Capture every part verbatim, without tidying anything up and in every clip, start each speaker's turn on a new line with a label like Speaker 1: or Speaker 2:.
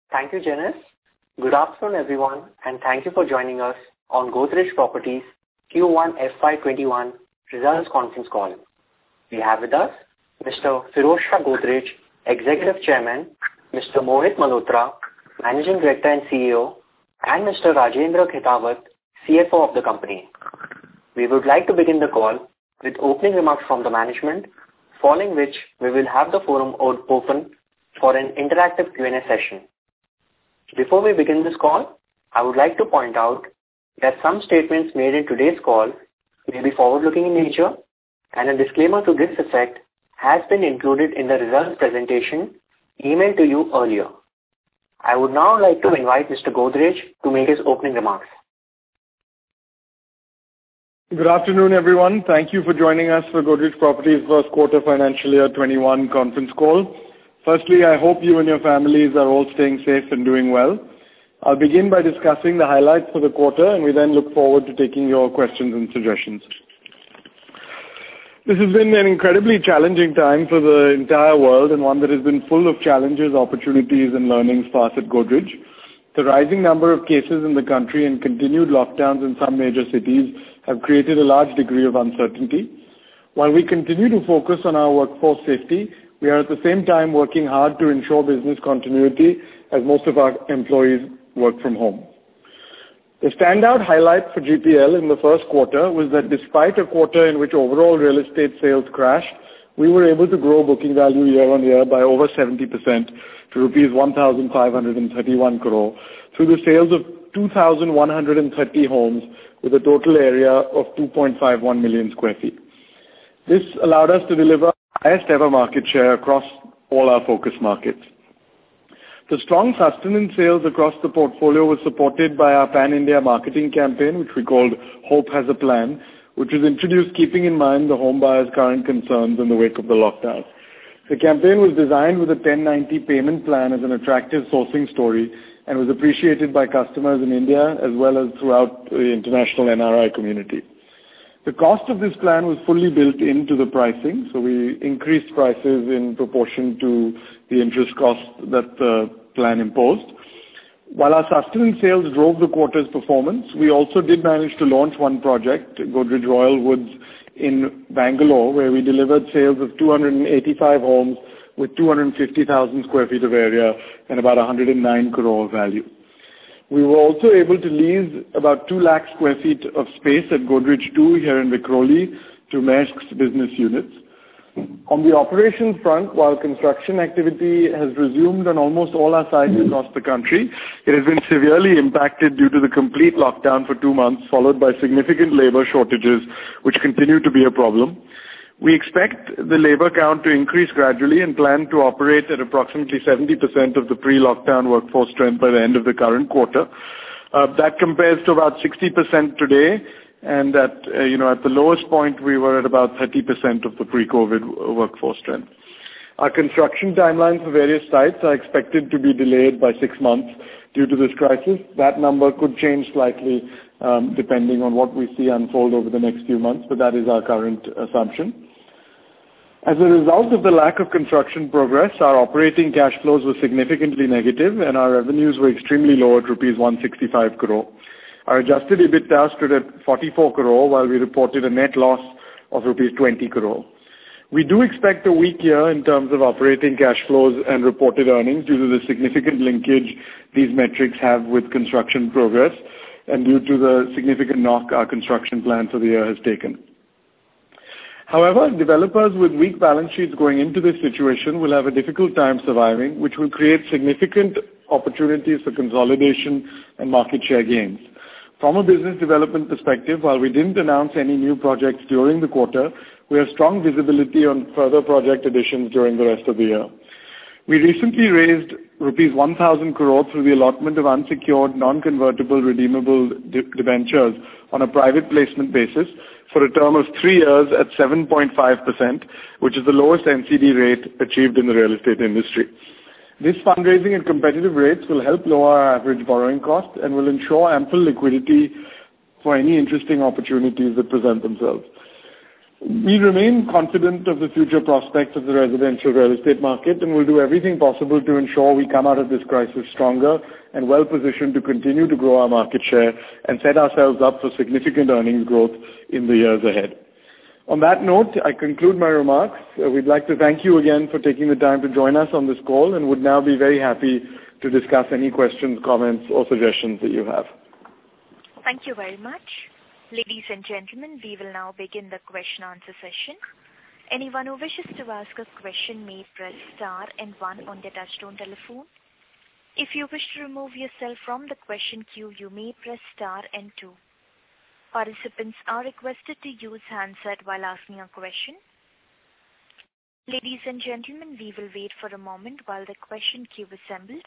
Speaker 1: Thank you, Janice. Good afternoon, everyone, and thank you for joining us on Godrej Properties Q one F Y twenty-one results conference call. We have with us Mister Feroze Shah Godrej, Executive Chairman, Mister Mohit Malhotra, Managing Director and C E O, and Mister Rajendra Khetawat, C F O of the company. We would like to begin the call with opening remarks from the management, following which we will have the forum open for an interactive Q and A session. Before we begin this call, I would like to point out that some statements made in today's call may be forward-looking in nature, and a disclaimer to this effect has been included in the results presentation emailed to you earlier. I would now like to invite Mister Godrej to make his opening remarks.
Speaker 2: Good afternoon, everyone. Thank you for joining us for Godrej Properties first quarter financial year twenty-one conference call. Firstly, I hope you and your families are all staying safe and doing well. I'll begin by discussing the highlights for the quarter, and we then look forward to taking your questions and suggestions. This has been an incredibly challenging time for the entire world, and one that has been full of challenges, opportunities and learnings for us at Godrej. The rising number of cases in the country and continued lockdowns in some major cities have created a large degree of uncertainty. While we continue to focus on our workforce safety, we are at the same time working hard to ensure business continuity as most of our employees work from home. The standout highlight for G P L in the first quarter was that despite a quarter in which overall real estate sales crashed, we were able to grow booking value year on year by over seventy percent to rupees one thousand five hundred thirty-one crore through the sales of two thousand one hundred thirty homes with a total area of two point five one million square feet. This allowed us to deliver highest ever market share across all our focus markets. The strong sustenance sales across the portfolio was supported by our pan-India marketing campaign, which we called Hope Has a Plan, which was introduced keeping in mind the home buyers' current concerns in the wake of the lockdown. The campaign was designed with a ten ninety payment plan as an attractive sourcing story and was appreciated by customers in India as well as throughout the international N R I community. The cost of this plan was fully built into the pricing, so we increased prices in proportion to the interest cost that the plan imposed. While our sustenance sales drove the quarter's performance, we also did manage to launch one project, Godrej Royal Woods in Bangalore, where we delivered sales of two hundred eighty-five homes with two hundred fifty thousand square feet of area and about one hundred nine crore value. We were also able to lease about two lakh square feet of space at Godrej two here in Vikhroli to Maersk's business units. On the operations front, while construction activity has resumed on almost all our sites across the country, it has been severely impacted due to the complete lockdown for two months, followed by significant labor shortages, which continue to be a problem. We expect the labor count to increase gradually and plan to operate at approximately seventy percent of the pre-lockdown workforce strength by the end of the current quarter. Uh, that compares to about sixty percent today, and at uh, you know at the lowest point we were at about thirty percent of the pre-COVID workforce strength. Our construction timelines for various sites are expected to be delayed by six months due to this crisis. That number could change slightly um, depending on what we see unfold over the next few months, but that is our current assumption. As a result of the lack of construction progress, our operating cash flows were significantly negative and our revenues were extremely low at rupees one hundred sixty-five crore. Our adjusted EBITDA stood at forty-four crore while we reported a net loss of rupees twenty crore. We do expect a weak year in terms of operating cash flows and reported earnings due to the significant linkage these metrics have with construction progress and due to the significant knock our construction plan for the year has taken. However, developers with weak balance sheets going into this situation will have a difficult time surviving, which will create significant opportunities for consolidation and market share gains. From a business development perspective, while we didn't announce any new projects during the quarter, we have strong visibility on further project additions during the rest of the year. We recently raised rupees one thousand crore through the allotment of unsecured, non-convertible, redeemable debentures on a private placement basis for a term of three years at seven point five percent, which is the lowest N C D rate achieved in the real estate industry. This fundraising at competitive rates will help lower our average borrowing cost and will ensure ample liquidity for any interesting opportunities that present themselves. We remain confident of the future prospects of the residential real estate market and will do everything possible to ensure we come out of this crisis stronger and well positioned to continue to grow our market share and set ourselves up for significant earnings growth in the years ahead. On that note, I conclude my remarks. Uh, we'd like to thank you again for taking the time to join us on this call and would now be very happy to discuss any questions, comments or suggestions that you have.
Speaker 3: Thank you very much. Ladies and gentlemen, we will now begin the question answer session. Anyone who wishes to ask a question may press star and one on their touchtone telephone. If you wish to remove yourself from the question queue, you may press star and two. Participants are requested to use handset while asking a question. Ladies and gentlemen, we will wait for a moment while the question queue assembles.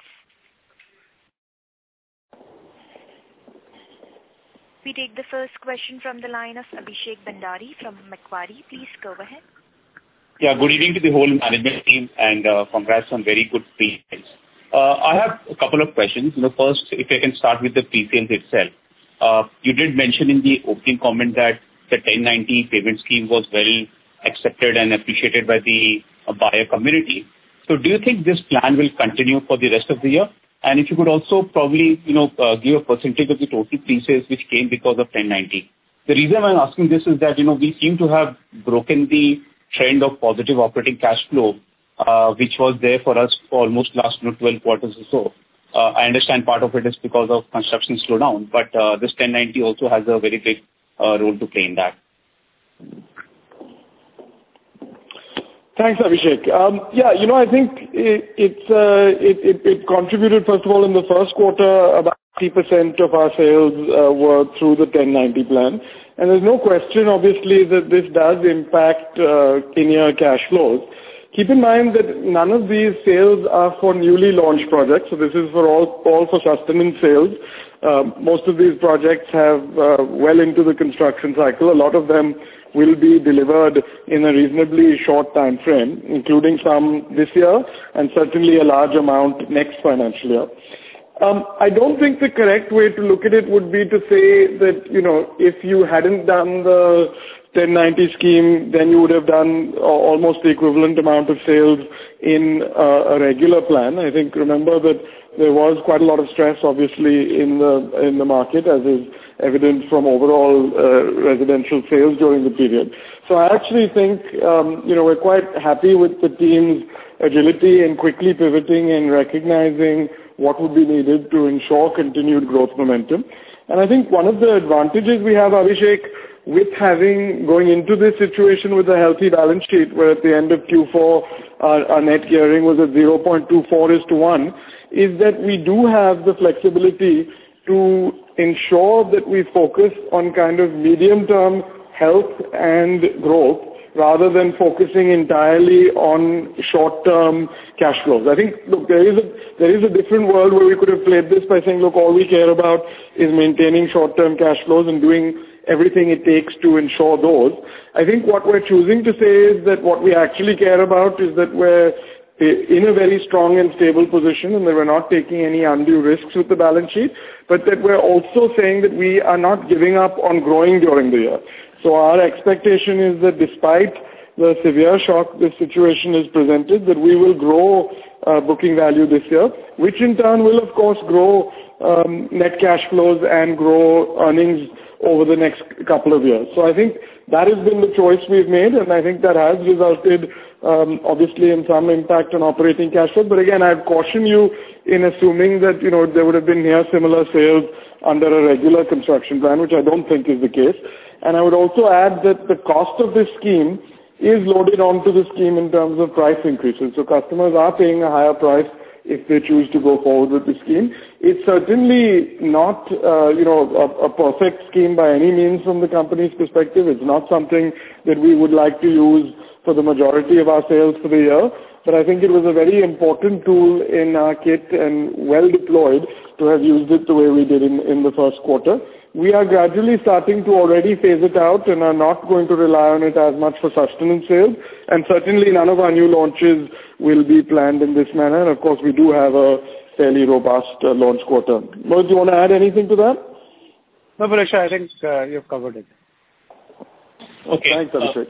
Speaker 3: We take the first question from the line of Abhishek Bhandari from Macquarie. Please go ahead.
Speaker 4: Yeah, good evening to the whole management team and uh, congrats on very good pre-sales. Uh, I have a couple of questions. You know, first, if I can start with the pre-sales itself. Uh, you did mention in the opening comment that the ten ninety payment scheme was well accepted and appreciated by the uh, buyer community. So do you think this plan will continue for the rest of the year? And if you could also probably, you know, uh, give a percentage of the total pre-sales which came because of ten ninety. The reason I'm asking this is that, you know, we seem to have broken the trend of positive operating cash flow, uh, which was there for us for almost last you know, twelve quarters or so. Uh, I understand part of it is because of construction slowdown, but uh, this ten ninety also has a very big uh, role to play in that.
Speaker 2: Thanks, Abhishek. Um, yeah, you know, I think it, it's, uh, it, it, it contributed, first of all, in the first quarter, about fifty percent of our sales uh, were through the ten ninety plan. And there's no question, obviously, that this does impact uh, in-year cash flows. Keep in mind that none of these sales are for newly launched projects, so this is for all, all for sustenance sales. Uh, most of these projects have uh, well into the construction cycle. A lot of them will be delivered in a reasonably short time frame, including some this year and certainly a large amount next financial year. Um, I don't think the correct way to look at it would be to say that, you know, if you hadn't done the ten ninety scheme, then you would have done almost the equivalent amount of sales in uh, a regular plan. I think, remember that there was quite a lot of stress, obviously, in the in the market, as is evident from overall uh, residential sales during the period. So I actually think, um, you know, we're quite happy with the team's agility and quickly pivoting and recognizing what would be needed to ensure continued growth momentum. And I think one of the advantages we have, Abhishek, with having, going into this situation with a healthy balance sheet, where at the end of Q four our, our net gearing was at zero point two four is to one, is that we do have the flexibility to ensure that we focus on kind of medium-term health and growth rather than focusing entirely on short-term cash flows. I think, look, there is a there is a different world where we could have played this by saying, look, all we care about is maintaining short-term cash flows and doing everything it takes to ensure those. I think what we're choosing to say is that what we actually care about is that we're in a very strong and stable position and that we're not taking any undue risks with the balance sheet, but that we're also saying that we are not giving up on growing during the year. So our expectation is that despite the severe shock this situation is presented, that we will grow uh, booking value this year, which in turn will of course grow um, net cash flows and grow earnings over the next couple of years. So I think that has been the choice we've made, and I think that has resulted um, obviously in some impact on operating cash flow. But again, I'd caution you in assuming that, you know, there would have been near similar sales under a regular construction plan, which I don't think is the case. And I would also add that the cost of this scheme is loaded onto the scheme in terms of price increases. So customers are paying a higher price if they choose to go forward with the scheme. It's certainly not, uh, you know, a, a perfect scheme by any means from the company's perspective. It's not something that we would like to use for the majority of our sales for the year. But I think it was a very important tool in our kit and well deployed to have used it the way we did in, in the first quarter. We are gradually starting to already phase it out and are not going to rely on it as much for sustenance sales. And certainly none of our new launches will be planned in this manner. And of course, we do have a fairly robust uh, launch quarter. Mohit, do you want to add anything to that?
Speaker 5: No, Pareksha, I think uh, you've covered it.
Speaker 4: Okay.
Speaker 2: Thanks, Abhishek.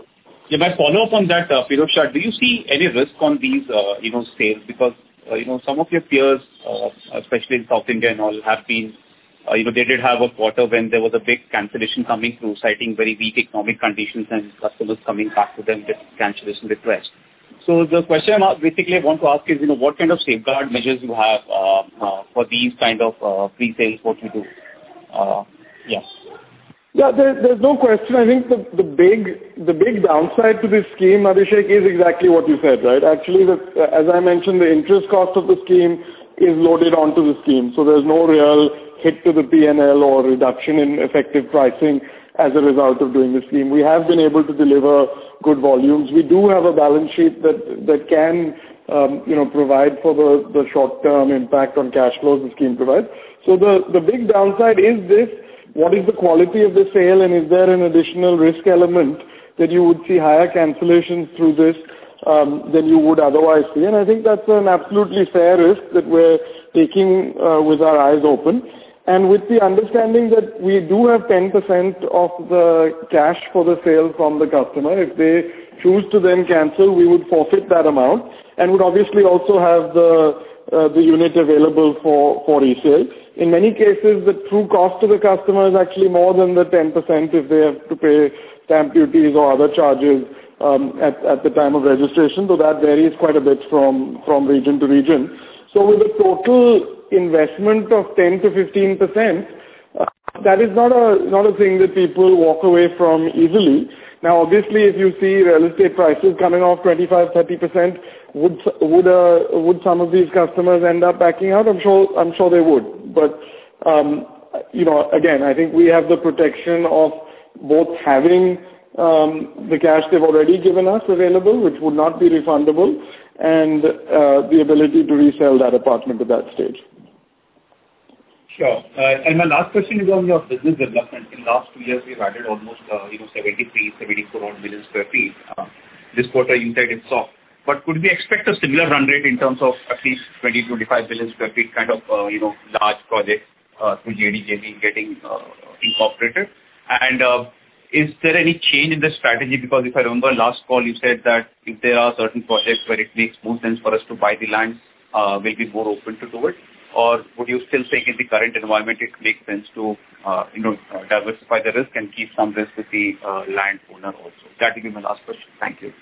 Speaker 4: Yeah, my follow-up on that, uh, Feroze Shah, do you see any risk on these, uh, you know, sales? Because, uh, you know, some of your peers, uh, especially in South India and all, have been, uh, you know, they did have a quarter when there was a big cancellation coming through, citing very weak economic conditions and customers coming back to them with cancellation requests. So the question I basically want to ask is, you know, what kind of safeguard measures you have uh, uh, for these kind of uh, pre-sales, what you do? Uh, yeah.
Speaker 2: Yeah, there, there's no question. I think the, the big the big downside to this scheme, Abhishek, is exactly what you said, right? Actually, the, as I mentioned, the interest cost of the scheme is loaded onto the scheme. So there's no real hit to the P and L or reduction in effective pricing as a result of doing the scheme. We have been able to deliver good volumes. We do have a balance sheet that, that can um, you know, provide for the, the short-term impact on cash flows the scheme provides. So the, the big downside is this. What is the quality of the sale, and is there an additional risk element that you would see higher cancellations through this um, than you would otherwise see? And I think that's an absolutely fair risk that we're taking uh, with our eyes open, and with the understanding that we do have ten percent of the cash for the sale from the customer. If they choose to then cancel, we would forfeit that amount and would obviously also have the uh, the unit available for, for resale. In many cases, the true cost to the customer is actually more than the ten percent if they have to pay stamp duties or other charges um, at, at the time of registration, though that varies quite a bit from, from region to region. So with a total investment of ten to fifteen percent, uh, that is not a, not a thing that people walk away from easily. Now, obviously, if you see real estate prices coming off twenty-five, thirty percent, would would uh, would some of these customers end up backing out? I'm sure I'm sure they would. But um, you know, again, I think we have the protection of both having um, the cash they've already given us available, which would not be refundable, and uh, the ability to resell that apartment at that stage.
Speaker 4: Sure. Uh, and my last question is on your business development. In the last two years, we've added almost, uh, you know, seventy-three, seventy-four odd million square feet. Uh, this quarter, you said it's soft. But could we expect a similar run rate in terms of at least twenty, twenty-five billion square feet kind of, uh, you know, large projects uh, through J D J V getting uh, incorporated? And uh, is there any change in the strategy? Because if I remember last call, you said that if there are certain projects where it makes more sense for us to buy the land, uh, we'll be more open to do it. Or would you still think in the current environment it makes sense to, uh, you know, uh, diversify the risk and keep some risk with the uh, landowner also? That will be my last question. Thank you.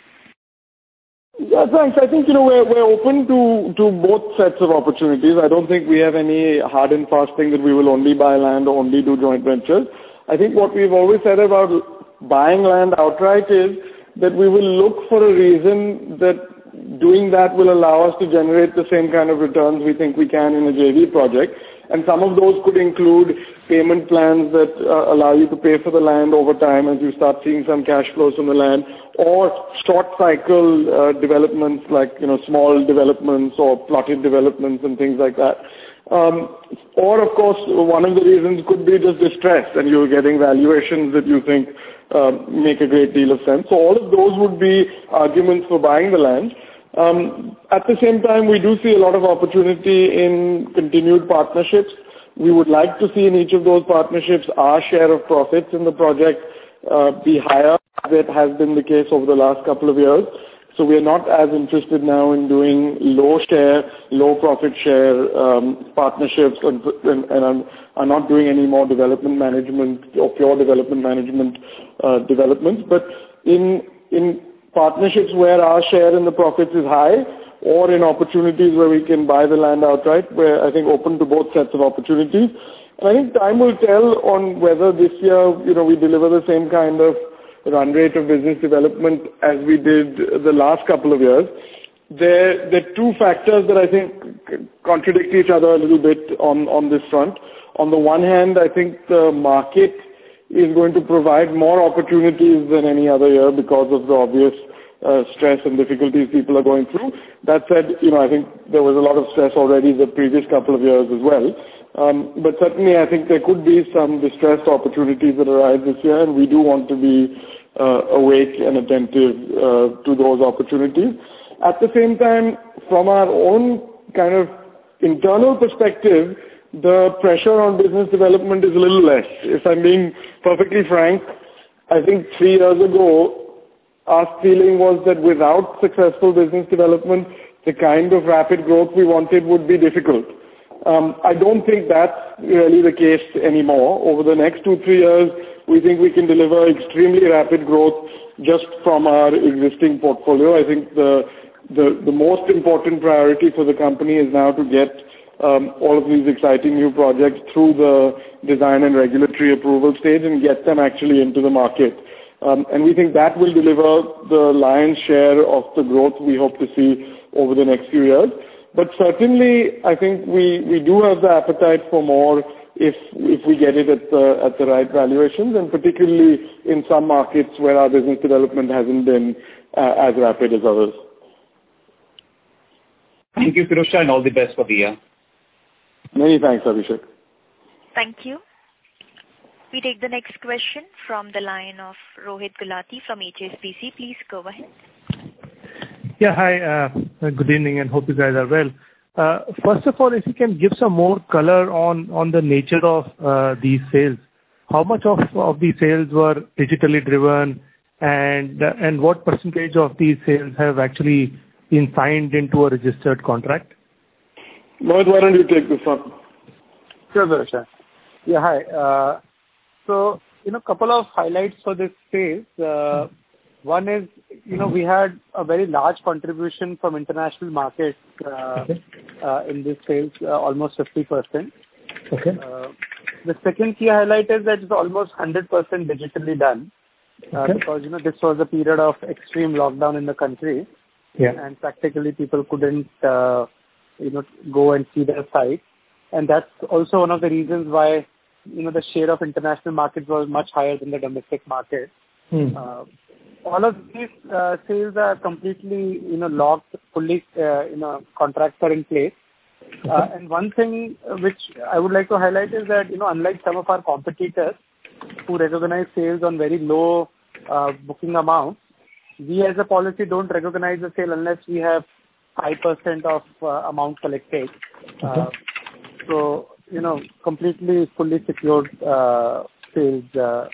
Speaker 2: Yeah, thanks. I think, you know, we're, we're open to, to both sets of opportunities. I don't think we have any hard and fast thing that we will only buy land or only do joint ventures. I think what we've always said about buying land outright is that we will look for a reason that doing that will allow us to generate the same kind of returns we think we can in a J V project. And some of those could include payment plans that uh, allow you to pay for the land over time as you start seeing some cash flows from the land, or short cycle uh, developments like, you know, small developments or plotted developments and things like that. Um, or, of course, one of the reasons could be just distress, and you're getting valuations that you think uh, make a great deal of sense. So all of those would be arguments for buying the land. Um, at the same time, we do see a lot of opportunity in continued partnerships. We would like to see in each of those partnerships our share of profits in the project uh, be higher than it has been the case over the last couple of years. So we are not as interested now in doing low share, low profit share um, partnerships and, and, and are not doing any more development management or pure development management uh, developments. But in in partnerships where our share in the profits is high, or in opportunities where we can buy the land outright, we're, I think, open to both sets of opportunities. And I think time will tell on whether this year, you know, we deliver the same kind of run rate of business development as we did the last couple of years. There, there are two factors that I think contradict each other a little bit on, on this front. On the one hand, I think the market is going to provide more opportunities than any other year because of the obvious uh, stress and difficulties people are going through. That said, you know, I think there was a lot of stress already the previous couple of years as well. Um, but certainly I think there could be some distressed opportunities that arise this year, and we do want to be uh, awake and attentive uh, to those opportunities. At the same time, from our own kind of internal perspective, the pressure on business development is a little less. If I'm being perfectly frank, I think three years ago, our feeling was that without successful business development, the kind of rapid growth we wanted would be difficult. Um, I don't think that's really the case anymore. Over the next two, three years, we think we can deliver extremely rapid growth just from our existing portfolio. I think the the, the most important priority for the company is now to get um, all of these exciting new projects through the design and regulatory approval stage and get them actually into the market. Um, and we think that will deliver the lion's share of the growth we hope to see over the next few years. But certainly, I think we, we do have the appetite for more if if we get it at the at the right valuations, and particularly in some markets where our business development hasn't been uh, as rapid as others.
Speaker 4: Thank you, Pirojsha, and all the best for the year.
Speaker 2: Many thanks, Abhishek.
Speaker 3: Thank you. We take the next question from the line of Rohit Gulati from H S B C. Please go ahead.
Speaker 5: Yeah, hi. Uh, good evening, and hope you guys are well. Uh, first of all, if you can give some more color on, on the nature of uh, these sales. How much of, of these sales were digitally driven, and uh, and what percentage of these sales have actually been signed into a registered contract?
Speaker 2: Mohit, why don't you take this one?
Speaker 6: Sure, Pirojsha. Yeah, hi. Uh, so, you know, couple of highlights for this phase. Uh, one is, you know, we had a very large contribution from international markets uh, okay. uh, in this sales, uh, almost fifty percent.
Speaker 5: Okay.
Speaker 6: Uh, the second key highlight is that it's almost one hundred percent digitally done uh, okay. because, you know, this was a period of extreme lockdown in the country.
Speaker 5: Yeah.
Speaker 6: And practically people couldn't, uh, you know, go and see their site. And that's also one of the reasons why, you know, the share of international markets was much higher than the domestic market.
Speaker 5: Hmm.
Speaker 6: Uh, all of these uh, sales are completely, you know, locked, fully, uh, you know, contracts are in place.
Speaker 5: Okay.
Speaker 6: Uh, and one thing which I would like to highlight is that, you know, unlike some of our competitors who recognize sales on very low uh, booking amounts, we as a policy don't recognize the sale unless we have five percent of uh, amount collected.
Speaker 5: Okay.
Speaker 6: Uh, so, you know, completely fully secured uh, sales. Uh,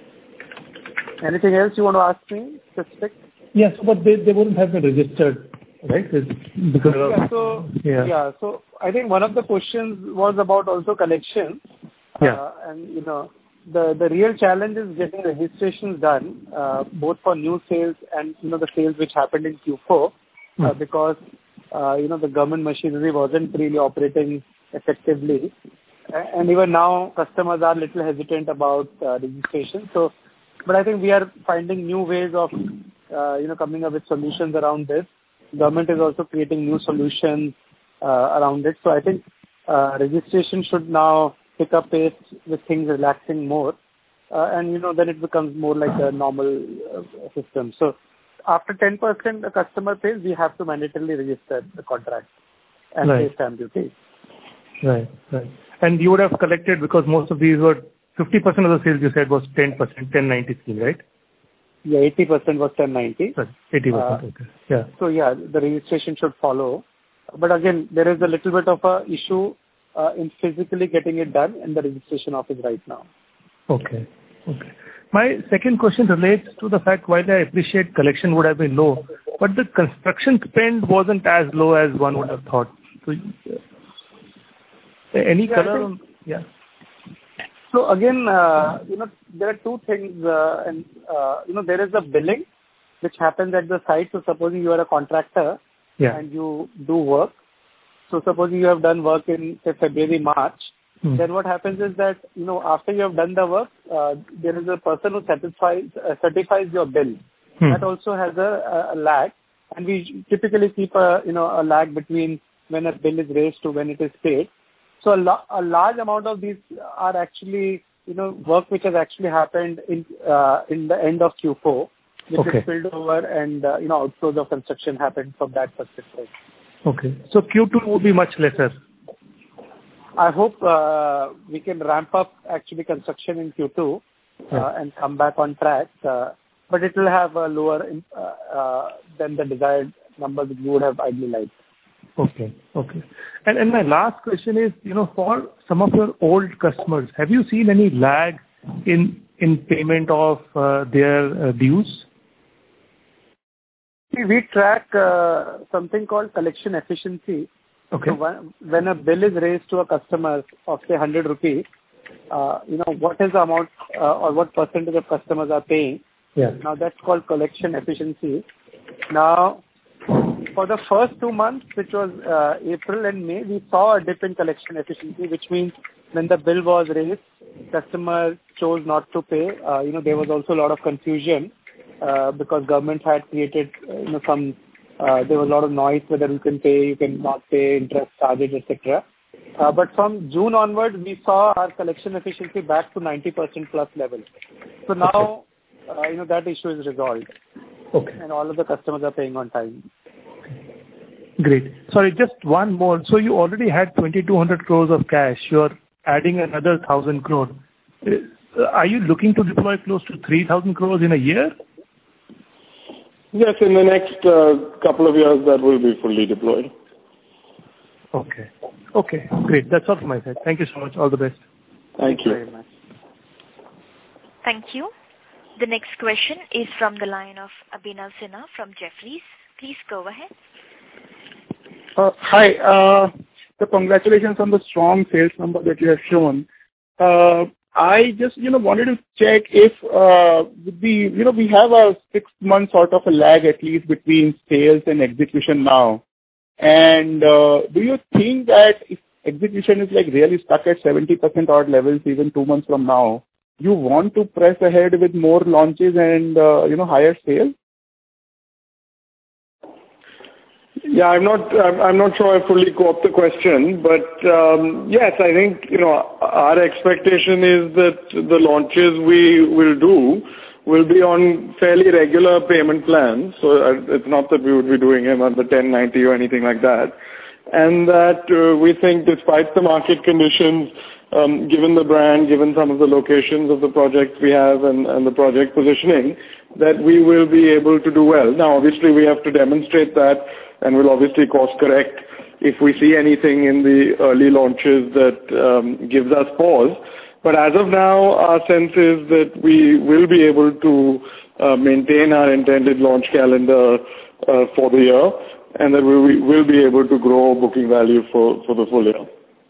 Speaker 6: anything else you want to ask me specific?
Speaker 5: Yes, but they, they wouldn't have been registered, right? It's because of,
Speaker 6: yeah, so,
Speaker 5: yeah.
Speaker 6: yeah, so I think one of the questions was about also collection.
Speaker 5: Yeah.
Speaker 6: Uh, and, you know, the, the real challenge is getting registrations done, uh, both for new sales and, you know, the sales which happened in Q four, uh, mm. because, uh, you know, the government machinery wasn't really operating effectively. And even now, customers are a little hesitant about uh, registration. So, but I think we are finding new ways of, uh, you know, coming up with solutions around this. Government is also creating new solutions uh, around it. So I think uh, registration should now pick up pace with things relaxing more. Uh, and, you know, then it becomes more like a normal uh, system. So after ten percent the customer pays, we have to mandatorily register the contract and
Speaker 5: right.
Speaker 6: pay stamp duty.
Speaker 5: Right, right. And you would have collected, because most of these were, fifty percent of the sales you said was ten percent, ten ninety scheme, right?
Speaker 6: Yeah, eighty percent was ten ninety.
Speaker 5: Sorry, eighty percent, uh, okay. Yeah.
Speaker 6: So yeah, the registration should follow. But again, there is a little bit of a issue uh, in physically getting it done in the registration office right now.
Speaker 5: Okay, okay. My second question relates to the fact, while I appreciate collection would have been low, but the construction spend wasn't as low as one would have thought. So, any
Speaker 6: yeah,
Speaker 5: color
Speaker 6: think,
Speaker 5: on, yeah.
Speaker 6: So again, uh, you know, there are two things, uh, and uh, you know, there is a billing which happens at the site. So supposing you are a contractor
Speaker 5: yeah.
Speaker 6: and you do work. So supposing you have done work in say February, March, hmm. then what happens is that, you know, after you have done the work, uh, there is a person who satisfies uh, certifies your bill. Hmm. That also has a, a lag, and we typically keep a you know a lag between when a bill is raised to when it is paid. So a, lo- a large amount of these are actually, you know, work which has actually happened in uh, in the end of Q four, which
Speaker 5: okay.
Speaker 6: is spilled over, and uh, you know, outflows of construction happened from that perspective.
Speaker 5: Okay. So Q two would be much lesser.
Speaker 6: I hope uh, we can ramp up actually construction in Q two uh,
Speaker 5: yeah.
Speaker 6: and come back on track, uh, but it will have a lower uh, uh, than the desired number that we would have ideally liked.
Speaker 5: Okay. Okay. And and my last question is, you know, for some of your old customers, have you seen any lag in in payment of uh, their uh, dues?
Speaker 6: see, we track uh, something called collection efficiency.
Speaker 5: Okay.
Speaker 6: So when, when a bill is raised to a customer of say one hundred rupees, uh, you know, what is the amount uh, or what percentage of customers are paying?
Speaker 5: Yeah.
Speaker 6: Now that's called collection efficiency. Now, for the first two months, which was uh, April and May, we saw a dip in collection efficiency, which means when the bill was raised, customer chose not to pay. Uh, you know, there was also a lot of confusion uh, because government had created, uh, you know, some, uh, there was a lot of noise whether you can pay, you can not pay, interest charges, et cetera. Uh, but from June onwards, we saw our collection efficiency back to ninety percent plus level. So now, uh, you know, that issue is resolved.
Speaker 5: Okay.
Speaker 6: And all of the customers are paying on time.
Speaker 5: Great. Sorry, just one more. So you already had twenty-two hundred crores of cash. You're adding another one thousand crore. Are you looking to deploy close to three thousand crores in a year?
Speaker 2: Yes, in the next uh, couple of years, that will be fully deployed.
Speaker 5: Okay. Okay, great. That's all from my side. Thank you so much. All the best.
Speaker 2: Thank you.
Speaker 6: Very much.
Speaker 3: Thank you. The next question is from the line of Abhinav Sinha from Jefferies. Please go ahead.
Speaker 7: Uh, hi. Uh, so congratulations on the strong sales number that you have shown. Uh, I just, you know, wanted to check if uh, the, you know, we have a six month sort of a lag at least between sales and execution now. And uh, do you think that if execution is like really stuck at seventy percent odd levels even two months from now, you want to press ahead with more launches and, uh, you know, higher sales?
Speaker 2: Yeah, I'm not I'm I'm not sure I fully caught the question, but um, yes, I think, you know, our expectation is that the launches we will do will be on fairly regular payment plans. So uh, it's not that we would be doing them on the ten ninety or anything like that. And that uh, we think despite the market conditions, um, given the brand, given some of the locations of the projects we have and, and the project positioning, that we will be able to do well. Now, obviously, we have to demonstrate that, and we'll obviously course correct if we see anything in the early launches that um, gives us pause. But as of now, our sense is that we will be able to uh, maintain our intended launch calendar uh, for the year, and that we will be able to grow booking value for, for the full year.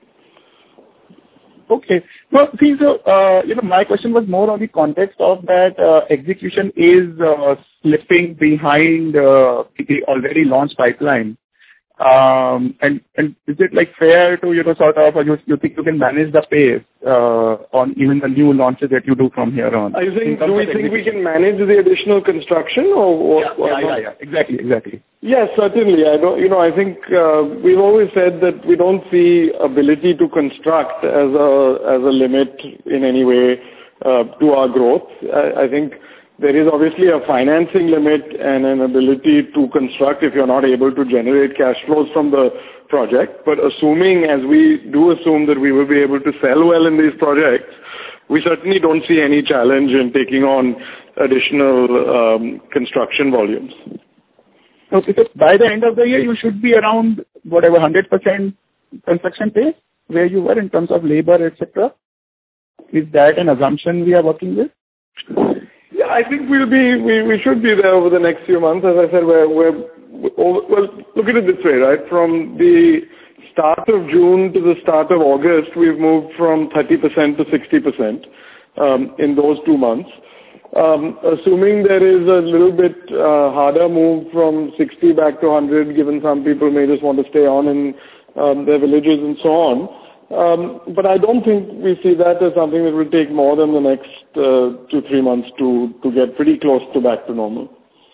Speaker 7: Okay. Well, see, so, uh, you know, my question was more on the context of that uh, execution is uh, slipping behind uh, the already launched pipeline. Um, and, and is it like fair to, you know, sort of, you, you think you can manage the pace uh, on even the new launches that you do from here on?
Speaker 2: Are you saying, do we think we can manage the additional construction or what?
Speaker 7: Yeah, yeah, yeah, yeah, exactly, exactly.
Speaker 2: Yes, certainly. I don't, you know, I think uh, we've always said that we don't see ability to construct as a as a limit in any way uh, to our growth. I, I think there is obviously a financing limit and an ability to construct if you're not able to generate cash flows from the project. But assuming, as we do assume that we will be able to sell well in these projects, we certainly don't see any challenge in taking on additional um, construction volumes.
Speaker 7: Okay, so by the end of the year, you should be around whatever one hundred percent construction pace where you were in terms of labor, et cetera. Is that an assumption we are working with?
Speaker 2: Yeah, I think we'll be we, we should be there over the next few months. As I said, we're we're well. Look at it this way, right? From the start of June to the start of August, we've moved from thirty percent to sixty percent um, in those two months. Um, assuming there is a little bit uh, harder move from sixty back to one hundred, given some people may just want to stay on in um, their villages and so on. Um, but I don't think we see that as something that will take more than the next uh, two, three months to, to get pretty close to back to normal.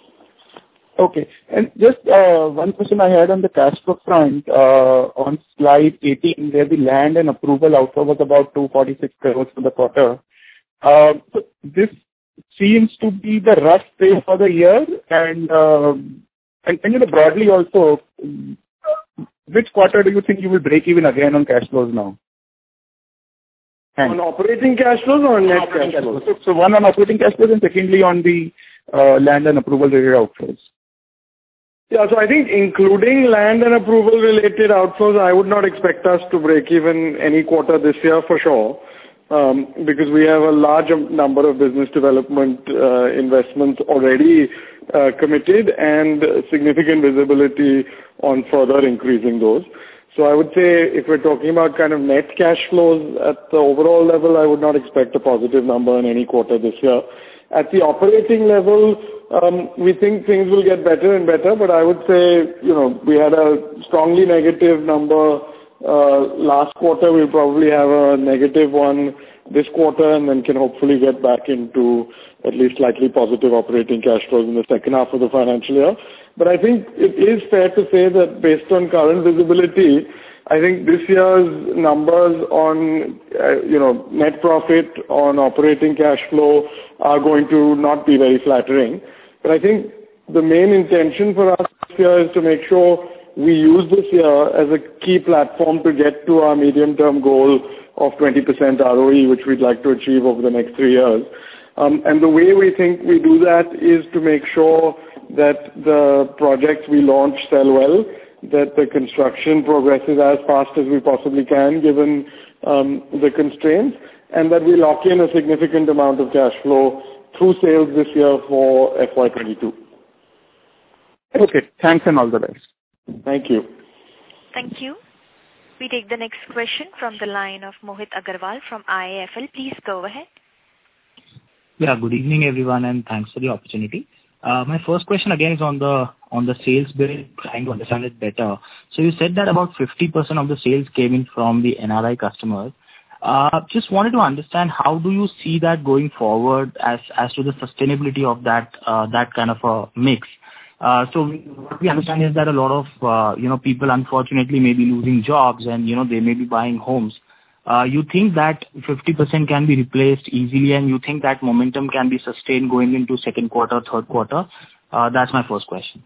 Speaker 7: Okay. And just uh, one question I had on the cash flow front, uh, on slide eighteen, where the land and approval outflow was about two hundred forty-six crores for the quarter. Uh, so this seems to be the rough pace for the year, and, uh, and, and you know, broadly also, which quarter do you think you will break even again on cash flows now?
Speaker 2: And on operating cash flows or on net cash flows?
Speaker 7: So, so one on operating cash flows and secondly on the uh, land and approval related outflows.
Speaker 2: Yeah, so I think including land and approval related outflows, I would not expect us to break even any quarter this year for sure. um, because we have a large number of business development uh, investments already uh, committed and significant visibility on further increasing those. So I would say if we're talking about kind of net cash flows at the overall level, I would not expect a positive number in any quarter this year. At the operating level, um, we think things will get better and better, but I would say, you know, we had a strongly negative number uh, last quarter. We'll probably have a negative one this quarter and then can hopefully get back into at least slightly positive operating cash flows in the second half of the financial year. But I think it is fair to say that based on current visibility, I think this year's numbers on, uh, you know, net profit, on operating cash flow are going to not be very flattering. But I think the main intention for us this year is to make sure we use this year as a key platform to get to our medium-term goal of twenty percent R O E, which we'd like to achieve over the next three years. Um, and the way we think we do that is to make sure that the projects we launch sell well, that the construction progresses as fast as we possibly can given um, the constraints, and that we lock in a significant amount of cash flow through sales this year for F Y twenty-two.
Speaker 7: Okay, thanks and all the best.
Speaker 2: Thank you.
Speaker 3: Thank you. We take the next question from the line of Mohit Agarwal from I I F L. Please go ahead.
Speaker 8: Yeah, good evening everyone and thanks for the opportunity. Uh, my first question again is on the on the sales bit, trying to understand it better. So you said that about fifty percent of the sales came in from the N R I customers. Uh, just wanted to understand how do you see that going forward as as to the sustainability of that uh, that kind of a mix. Uh, so we, what we understand is that a lot of uh, you know people unfortunately may be losing jobs and you know they may be buying homes. Uh, you think that fifty percent can be replaced easily and you think that momentum can be sustained going into second quarter, third quarter? Uh, that's my first question.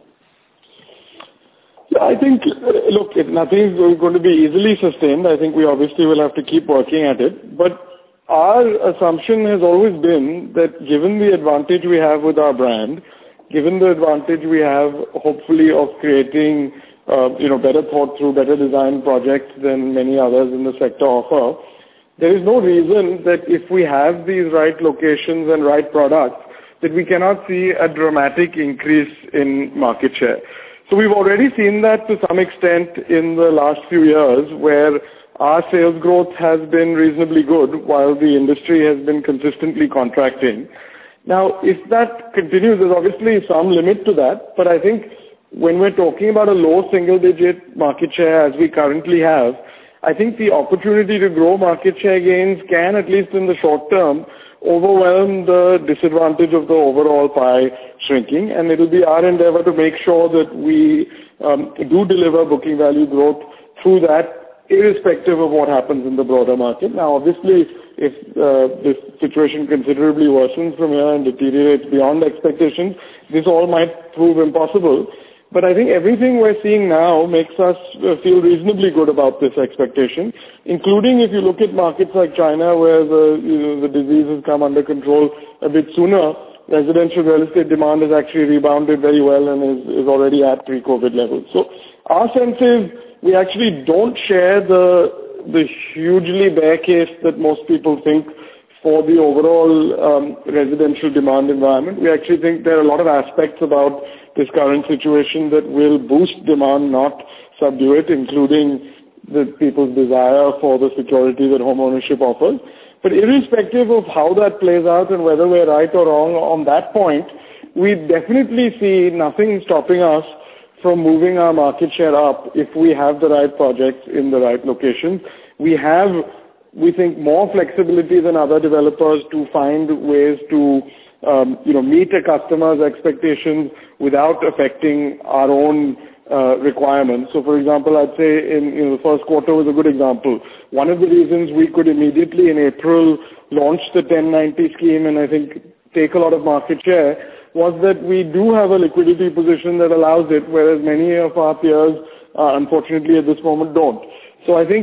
Speaker 2: I think, look, if nothing is going to be easily sustained, I think we obviously will have to keep working at it. But our assumption has always been that given the advantage we have with our brand, given the advantage we have hopefully of creating Uh, you know, better thought through, better designed projects than many others in the sector offer, there is no reason that if we have these right locations and right products, that we cannot see a dramatic increase in market share. So we've already seen that to some extent in the last few years, where our sales growth has been reasonably good while the industry has been consistently contracting. Now, if that continues, there's obviously some limit to that, but I think when we're talking about a low single-digit market share as we currently have, I think the opportunity to grow market share gains can, at least in the short term, overwhelm the disadvantage of the overall pie shrinking. And it will be our endeavor to make sure that we um, do deliver booking value growth through that, irrespective of what happens in the broader market. Now, obviously, if uh, this situation considerably worsens from here and deteriorates beyond expectations, this all might prove impossible. But I think everything we're seeing now makes us feel reasonably good about this expectation, including if you look at markets like China, where the, you know, the disease has come under control a bit sooner. Residential real estate demand has actually rebounded very well and is, is already at pre-COVID levels. So our sense is we actually don't share the, the hugely bear case that most people think for the overall um, residential demand environment. We actually think there are a lot of aspects about this current situation that will boost demand, not subdue it, including the people's desire for the security that home ownership offers. But irrespective of how that plays out and whether we're right or wrong on that point, we definitely see nothing stopping us from moving our market share up if we have the right projects in the right locations. We have, we think, more flexibility than other developers to find ways to Um, you know, meet a customer's expectations without affecting our own uh, requirements. So, for example, I'd say in you know, the first quarter was a good example. One of the reasons we could immediately in April launch the ten ninety scheme and I think take a lot of market share was that we do have a liquidity position that allows it, whereas many of our peers, uh, unfortunately, at this moment don't. So I think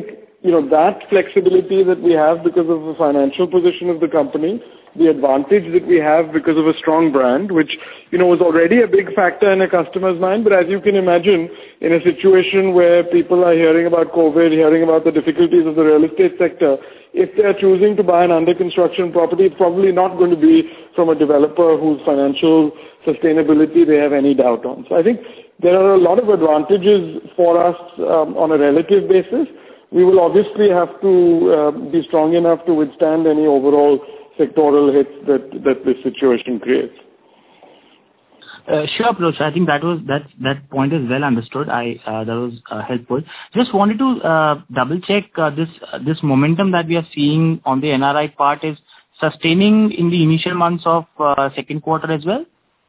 Speaker 2: you know, that flexibility that we have because of the financial position of the company, the advantage that we have because of a strong brand, which, you know, was already a big factor in a customer's mind. But as you can imagine, in a situation where people are hearing about COVID, hearing about the difficulties of the real estate sector, if they are choosing to buy an under construction property, it's probably not going to be from a developer whose financial sustainability they have any doubt on. So I think there are a lot of advantages for us um, on a relative basis. We will obviously have to uh, be strong enough to withstand any overall sectoral hits that, that this situation creates.
Speaker 8: Uh, sure, Pirojsha. I think that was that that point is well understood. I uh, that was uh, helpful. Just wanted to uh, double check uh, this uh, this momentum that we are seeing on the N R I part is sustaining in the initial months of uh, second quarter as well.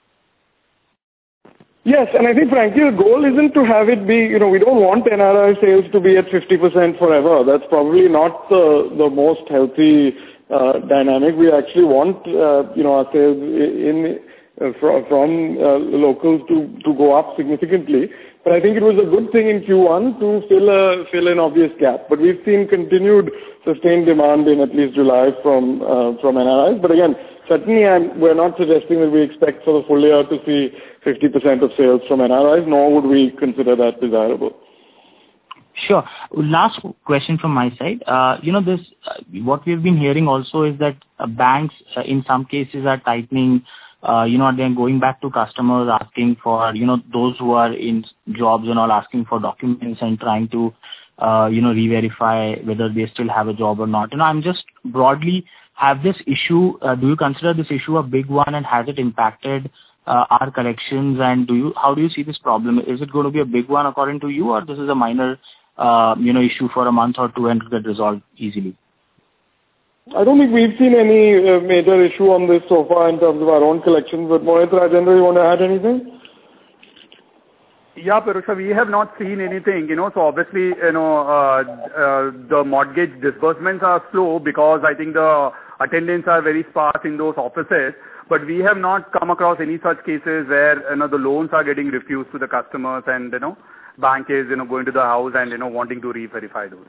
Speaker 2: Yes, and I think frankly the goal isn't to have it be, you know, we don't want N R I sales to be at fifty percent forever. That's probably not the the most healthy uh, dynamic. We actually want uh, you know our sales in. Uh, from, from uh, locals to, to go up significantly. But I think it was a good thing in Q one to fill a, fill an obvious gap. But we've seen continued sustained demand in at least July from uh, from N R Is. But again, certainly I'm, we're not suggesting that we expect for the full year to see fifty percent of sales from N R Is, nor would we consider that desirable.
Speaker 8: Sure. Last question from my side. Uh, you know, this uh, what we've been hearing also is that uh, banks uh, in some cases are tightening. Uh, you know, they're going back to customers asking for, you know, those who are in jobs and all asking for documents and trying to, uh, you know, re-verify whether they still have a job or not. You know, I'm just broadly have this issue. Uh, do you consider this issue a big one, and has it impacted uh, our collections? And do you, how do you see this problem? Is it going to be a big one according to you, or this is a minor, uh, you know, issue for a month or two and to get resolved easily?
Speaker 2: I don't think we've seen any uh, major issue on this so far in terms of our own collections, but Mohit Rajendra, you want to add anything?
Speaker 9: Yeah, Pirojsha, we have not seen anything, you know, so obviously, you know, uh, uh, the mortgage disbursements are slow because I think the attendants are very sparse in those offices, but we have not come across any such cases where, you know, the loans are getting refused to the customers and, you know, bank is, you know, going to the house and, you know, wanting to re-verify those.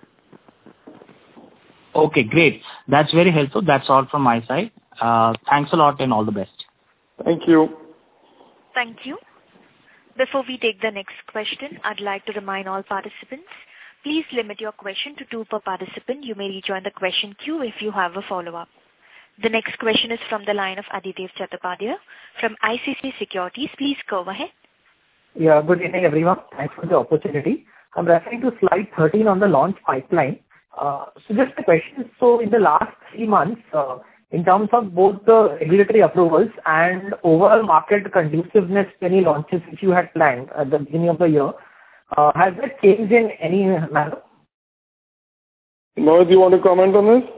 Speaker 8: Okay, great. That's very helpful. That's all from my side. Uh, thanks a lot and all the best.
Speaker 2: Thank you.
Speaker 3: Thank you. Before we take the next question, I'd like to remind all participants, please limit your question to two per participant. You may rejoin the question queue if you have a follow-up. The next question is from the line of Adhidev Chattopadhyay from I C I C I Securities. Please go ahead.
Speaker 10: Yeah, good evening everyone. Thanks for the opportunity. I'm referring to slide thirteen on the launch pipeline. Uh, so just a question. So in the last three months, uh, in terms of both the regulatory approvals and overall market conduciveness to any launches which you had planned at the beginning of the year, uh, has that changed in any manner?
Speaker 2: Mohit, do you want to comment on this?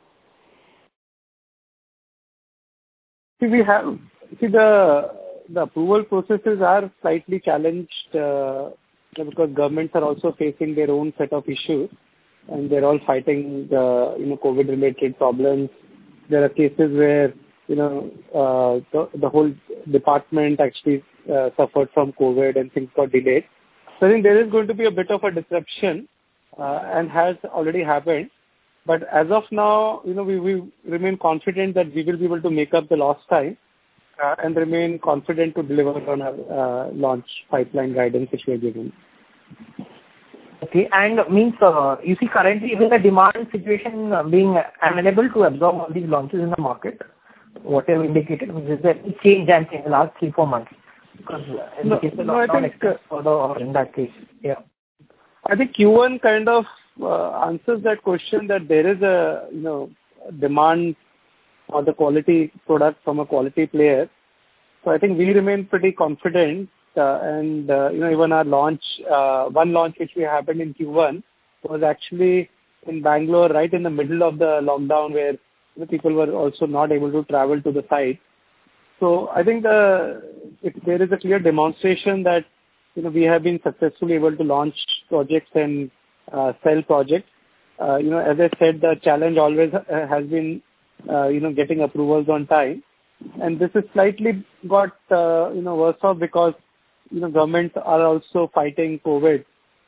Speaker 6: See, we have, see the, the approval processes are slightly challenged uh, because governments are also facing their own set of issues. And they're all fighting the, you know, COVID-related problems. There are cases where, you know, uh, the, the whole department actually uh, suffered from COVID and things got delayed. So I think there is going to be a bit of a disruption uh, and has already happened. But as of now, you know, we, we remain confident that we will be able to make up the lost time uh, and remain confident to deliver on our uh, launch pipeline guidance which we are given.
Speaker 10: Okay, and means uh, you see currently even the demand situation uh, being unable to absorb all these launches in the market, whatever indicated, is there any change in the last three, four months? Because in
Speaker 6: no,
Speaker 10: the case of
Speaker 6: no, I think, uh,
Speaker 10: further or in that case, yeah.
Speaker 6: I think Q one kind of uh, answers that question that there is a, you know, demand for the quality product from a quality player. So I think we remain pretty confident. Uh, and, uh, you know, even our launch, uh, one launch which we happened in Q one was actually in Bangalore right in the middle of the lockdown where, you know, people were also not able to travel to the site. So I think the, if there is a clear demonstration that, you know, we have been successfully able to launch projects and uh, sell projects. Uh, you know, as I said, the challenge always uh, has been, uh, you know, getting approvals on time. And this is slightly got, uh, you know, worse off because, you know, governments are also fighting COVID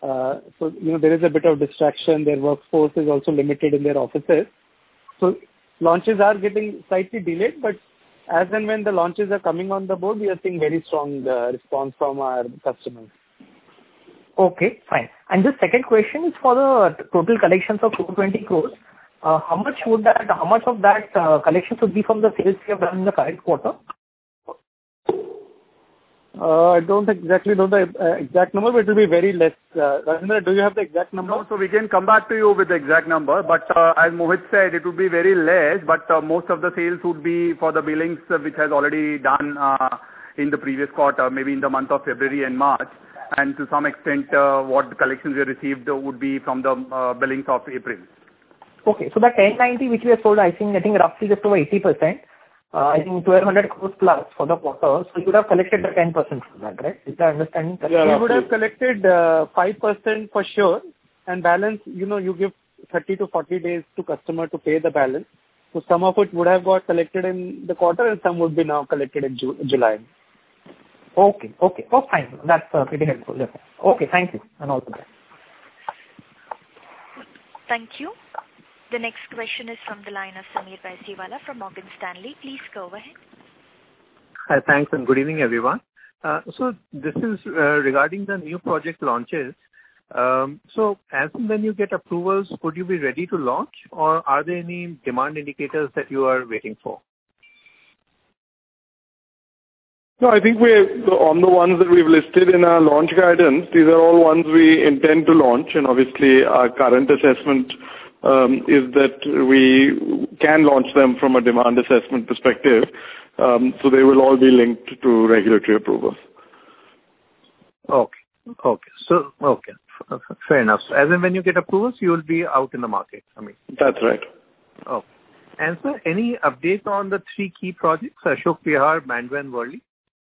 Speaker 6: Uh, so, you know, there is a bit of distraction. Their workforce is also limited in their offices. So launches are getting slightly delayed, but as and when the launches are coming on the board, we are seeing very strong uh, response from our customers.
Speaker 10: Okay, fine. And the second question is for the total collections of two hundred twenty crores. Uh, how much would that, how much of that uh, collections would be from the sales we have done in the current quarter?
Speaker 6: Uh, I don't exactly know the uh, exact number, but it will be very less. Uh, Rajendra, do you have the exact number?
Speaker 9: No, so we can come back to you with the exact number, but uh, as Mohit said, it would be very less, but uh, most of the sales would be for the billings uh, which has already done uh, in the previous quarter, maybe in the month of February and March, and to some extent uh, what the collections we received would be from the uh, billings of April.
Speaker 10: Okay, so the ten ninety which we have sold, I think, I think roughly just over eighty percent. Uh, I think twelve hundred crores plus for the quarter. So you would have collected the ten percent from that, right? Is that understanding correct?
Speaker 6: Yeah, we would have collected uh, five percent for sure, and balance, you know, you give thirty to forty days to customer to pay the balance. So some of it would have got collected in the quarter and some would be now collected in Ju- July.
Speaker 10: Okay, okay. Oh, fine. That's uh, pretty helpful. Okay. okay, thank you. And all the best.
Speaker 3: Thank you. The next question is from the line of Sameer Baisiwala from Morgan Stanley. Please go ahead.
Speaker 11: Hi, thanks, and good evening, everyone. Uh, so this is uh, regarding the new project launches. Um, so as and when you get approvals, would you be ready to launch, or are there any demand indicators that you are waiting for?
Speaker 2: No, I think we're on the ones that we've listed in our launch guidance. These are all ones we intend to launch, and obviously our current assessment um, is that we can launch them from a demand assessment perspective. Um, so they will all be linked to regulatory approvals.
Speaker 11: Okay. Okay. So, okay. F- fair enough. So as and when you get approvals, you will be out in the market. I mean.
Speaker 2: That's right.
Speaker 11: Okay. And sir, any update on the three key projects, Ashok Vihar, Bandra and Worli?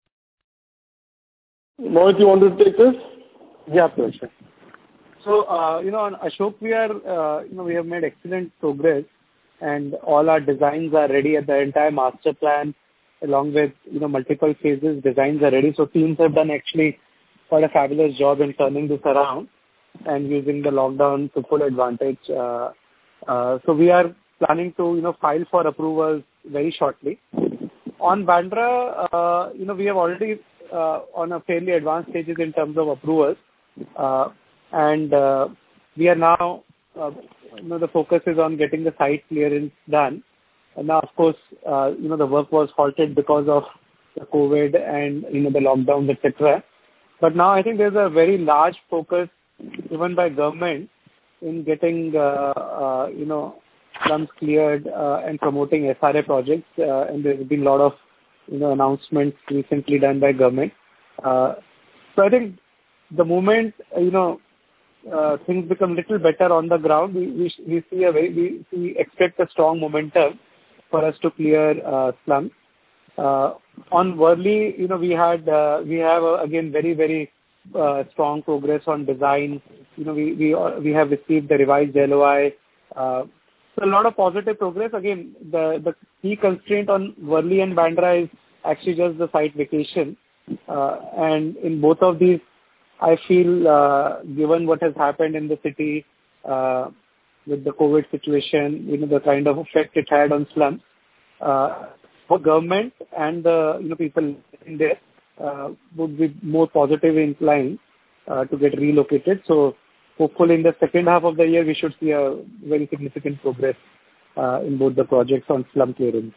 Speaker 2: Mohit, you want to take this?
Speaker 6: Yeah, sure. So, uh, you know, on Ashok Vihar, uh, you know, we have made excellent progress, and all our designs are ready. At the entire master plan, along with, you know, multiple phases, designs are ready. So teams have done actually quite a fabulous job in turning this around and using the lockdown to full advantage. Uh, uh, so we are planning to, you know, file for approvals very shortly. On Bandra, uh, you know, we have already uh, on a fairly advanced stages in terms of approvals, uh, and uh, we are now, uh, you know, the focus is on getting the site clearance done. And now, of course, uh, you know, the work was halted because of the COVID and, you know, the lockdowns, et cetera. But now I think there's a very large focus, even by government, in getting, uh, uh, you know, slums cleared uh, and promoting S R A projects. Uh, and there's been a lot of, you know, announcements recently done by government. Uh, so I think the moment, you know, uh, things become a little better on the ground, we we, we see a very, we, we expect a strong momentum for us to clear uh, slums. Uh, on Worli, you know, we had, uh, we have uh, again very, very uh, strong progress on design. You know, we, we, uh, we have received the revised L O I. Uh, so a lot of positive progress. Again, the, the key constraint on Worli and Bandra is actually just the site vacation. Uh, and in both of these, I feel, uh, given what has happened in the city, uh, with the COVID situation, you know, the kind of effect it had on slums, uh, for government and the, you know, people in there uh, would be more positive inclined uh, to get relocated. So hopefully in the second half of the year, we should see a very significant progress uh, in both the projects on slum clearance.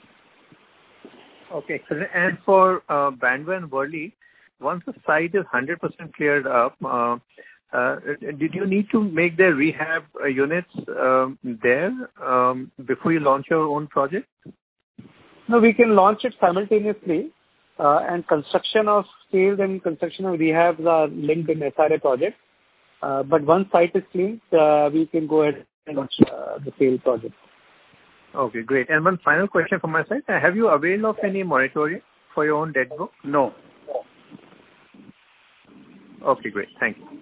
Speaker 11: Okay. And for uh, Bandra and Worli, once the site is one hundred percent cleared up, uh, uh, did you need to make the rehab uh, units um, there um, before you launch your own project?
Speaker 6: No, we can launch it simultaneously, uh, and construction of sales and construction of rehabs are linked in S R A projects. Uh, but once site is cleaned, uh, we can go ahead and launch uh, the sale project.
Speaker 11: Okay, great. And one final question from my side. Have you availed of any moratorium for your own debt book?
Speaker 9: No.
Speaker 11: Okay, great. Thank you.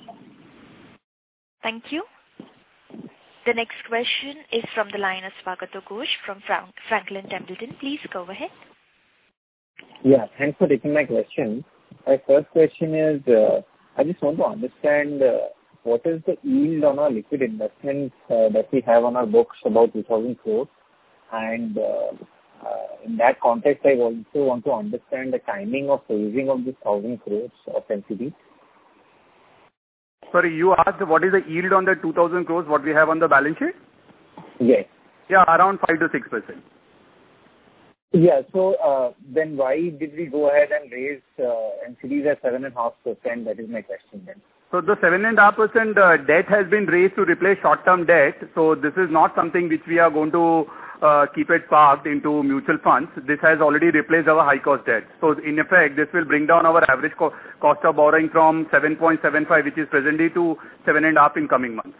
Speaker 3: Thank you. The next question is from the line of Swagato Ghosh from Frank- Franklin Templeton. Please go ahead.
Speaker 12: Yeah, thanks for taking my question. My first question is, uh, I just want to understand uh, what is the yield on our liquid investments uh, that we have on our books, about two thousand crores? And uh, uh, in that context, I also want to understand the timing of raising of this one thousand crores of N C D.
Speaker 9: Sorry, you asked what is the yield on the two thousand crores, what we have on the balance sheet?
Speaker 12: Yes.
Speaker 9: Yeah, around five to six percent.
Speaker 12: Yeah. So uh, then why did we go ahead and raise uh, N C Ds at seven point five percent? That is my question then.
Speaker 9: So the seven point five percent uh, debt has been raised to replace short-term debt. So this is not something which we are going to uh, keep it parked into mutual funds. This has already replaced our high-cost debt. So in effect, this will bring down our average co- cost of borrowing from seven point seven five, which is presently, to seven point five in coming months.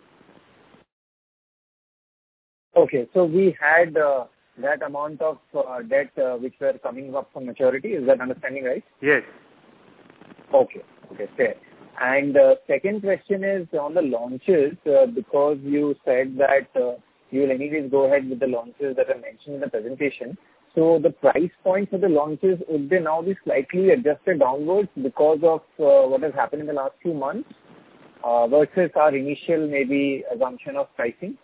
Speaker 12: Okay. So we had uh, that amount of uh, debt uh, which were coming up for maturity. Is that understanding right?
Speaker 9: Yes.
Speaker 12: Okay. Okay, fair. And uh, second question is on the launches, uh, because you said that uh, you will anyways go ahead with the launches that are mentioned in the presentation. So the price points for the launches, would they now be slightly adjusted downwards because of uh, what has happened in the last few months uh, versus our initial maybe assumption of pricing?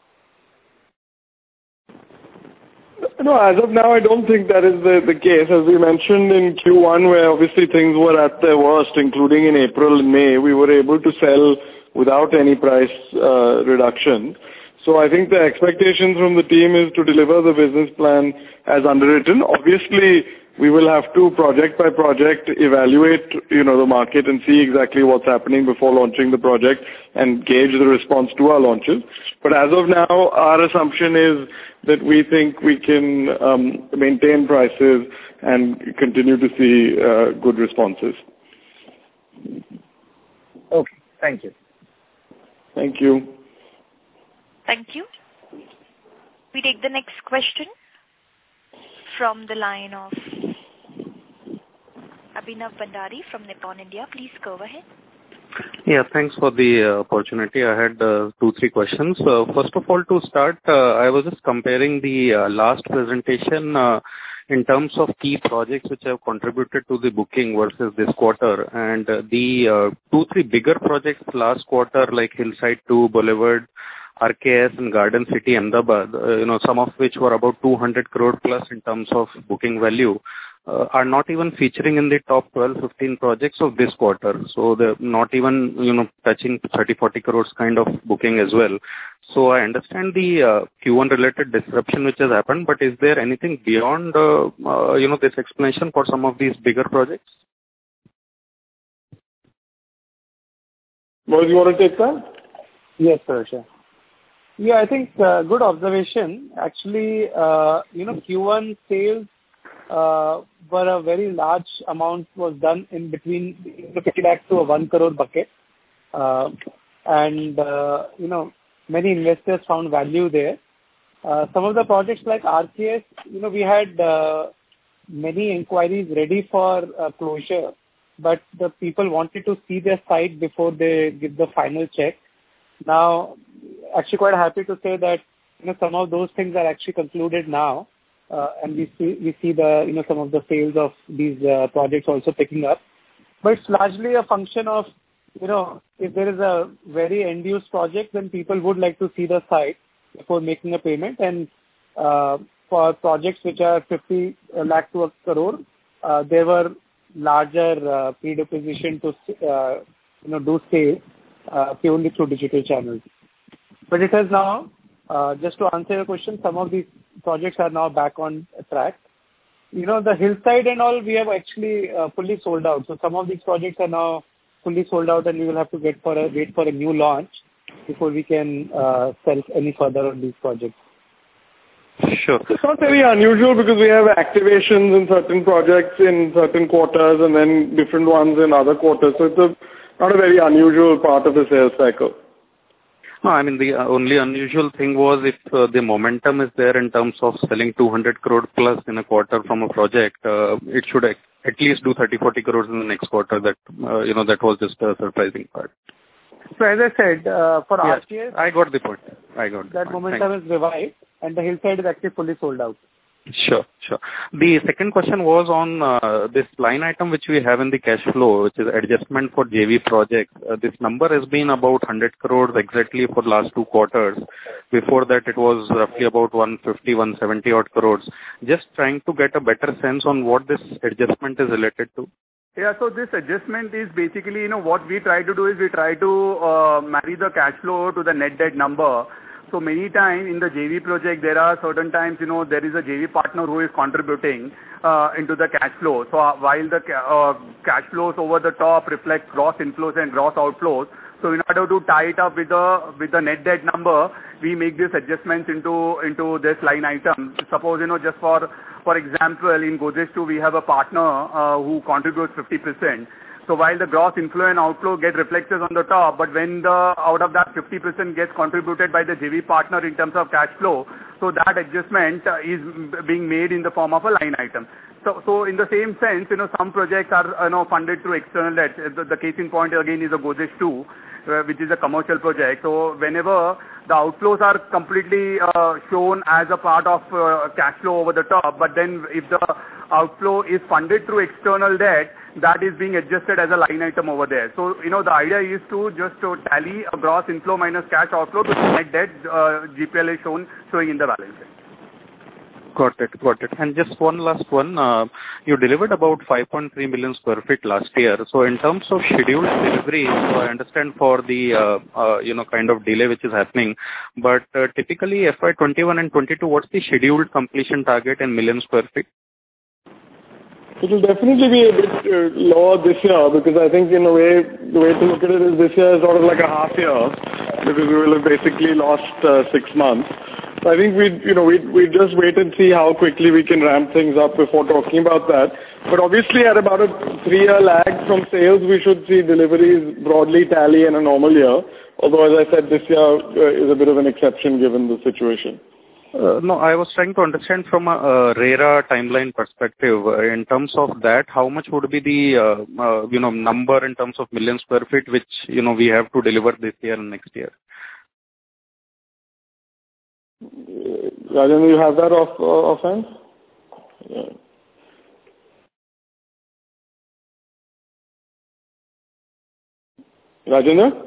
Speaker 2: No, as of now, I don't think that is the, the case. As we mentioned in Q one, where obviously things were at their worst, including in April and May, we were able to sell without any price uh, reduction. So I think the expectations from the team is to deliver the business plan as underwritten. Obviously, we will have to project by project evaluate, you know, the market and see exactly what's happening before launching the project and gauge the response to our launches. But as of now, our assumption is that we think we can um, maintain prices and continue to see uh, good responses.
Speaker 12: Okay, thank you.
Speaker 2: Thank you.
Speaker 3: Thank you. We take the next question from the line of Abhinav Bhandari from Nippon India. Please go ahead.
Speaker 13: Yeah, thanks for the uh, opportunity. I had uh, two, three questions. Uh, first of all, to start, uh, I was just comparing the uh, last presentation uh, in terms of key projects which have contributed to the booking versus this quarter. And uh, the uh, two, three bigger projects last quarter, like Hillside two, Boulevard, R K S and Garden City, Ahmedabad, uh, you know, some of which were about two hundred crore plus in terms of booking value, uh, are not even featuring in the top twelve, fifteen projects of this quarter. So they're not even, you know, touching thirty, forty crores kind of booking as well. So I understand the uh, Q one related disruption which has happened, but is there anything beyond, uh, uh, you know, this explanation for some of these bigger projects?
Speaker 2: Mohit, you want to take that?
Speaker 6: Yes, sir, sure. Yeah, I think uh, good observation. Actually, uh, you know, Q one sales uh, were a very large amount was done in between fifty lakhs to a one crore bucket. Uh, and, uh, you know, many investors found value there. Uh, some of the projects like R K S, you know, we had uh, many inquiries ready for uh, closure, but the people wanted to see their site before they give the final check. Now, actually quite happy to say that, you know, some of those things are actually concluded now, uh, and we see we see the, you know, some of the sales of these uh, projects also picking up. But it's largely a function of, you know, if there is a very end-use project, then people would like to see the site before making a payment. And uh, for projects which are fifty lakh to a crore, uh, there were larger uh, predisposition to, uh, you know, do sales uh, purely through digital channels. But it has now, uh, just to answer your question, some of these projects are now back on track. You know, the Hillside and all, we have actually uh, fully sold out. So some of these projects are now fully sold out, and we will have to get for a, wait for a new launch before we can uh, sell any further on these projects.
Speaker 13: Sure.
Speaker 2: It's not very unusual because we have activations in certain projects in certain quarters and then different ones in other quarters. So it's a, not a very unusual part of the sales cycle.
Speaker 13: No, I mean, the only unusual thing was if uh, the momentum is there in terms of selling two hundred crore plus in a quarter from a project, uh, it should at least do thirty, forty crores in the next quarter. That, uh, you know, that was just a surprising part.
Speaker 6: So as I said, uh, for
Speaker 13: yes,
Speaker 6: R K S,
Speaker 13: I got the point. I got the
Speaker 6: that
Speaker 13: point.
Speaker 6: momentum is revived, and the Hillside is actually fully sold out.
Speaker 13: Sure, sure. The second question was on uh, this line item which we have in the cash flow, which is adjustment for J V projects. Uh, this number has been about one hundred crores exactly for last two quarters. Before that, it was roughly about one fifty, one seventy odd crores. Just trying to get a better sense on what this adjustment is related to.
Speaker 9: Yeah, so this adjustment is basically, you know, what we try to do is we try to uh, marry the cash flow to the net debt number. So many times in the J V project, there are certain times, you know, there is a J V partner who is contributing uh, into the cash flow. So uh, while the ca- uh, cash flows over the top reflect gross inflows and gross outflows, so in order to tie it up with the with the net debt number, we make these adjustments into into this line item. Suppose, you know, just for for example, in Godrej two, we have a partner uh, who contributes fifty percent. So while the gross inflow and outflow get reflected on the top, but when the out of that fifty percent gets contributed by the J V partner in terms of cash flow, so that adjustment uh, is being made in the form of a line item. So, so in the same sense, you know, some projects are, you know, funded through external debt. The, the case in point again is a Godrej two, uh, which is a commercial project. So whenever the outflows are completely uh, shown as a part of uh, cash flow over the top, but then if the outflow is funded through external debt, that is being adjusted as a line item over there. So, you know, the idea is to just to tally a gross inflow minus cash outflow to the net debt uh, G P L is shown showing in the balance sheet.
Speaker 13: Got it, got it. And just one last one. Uh, you delivered about five point three million square feet last year. So in terms of scheduled delivery, so I understand for the, uh, uh, you know, kind of delay which is happening, but uh, typically F Y twenty-one and twenty-two, what's the scheduled completion target in million square feet?
Speaker 2: It will definitely be a bit uh, lower this year because I think in a way, the way to look at it is this year is sort of like a half year because we will have basically lost uh, six months. So I think we, you know, we we just wait and see how quickly we can ramp things up before talking about that. But obviously at about a three-year lag from sales, we should see deliveries broadly tally in a normal year. Although as I said, this year uh, is a bit of an exception given the situation.
Speaker 13: Uh, no, I was trying to understand from a, a RERA timeline perspective. Uh, in terms of that, how much would be the uh, uh, you know number in terms of million square feet which you know we have to deliver this year and next year?
Speaker 2: Rajendra, you have that off uh, offhand? Yeah. Rajendra?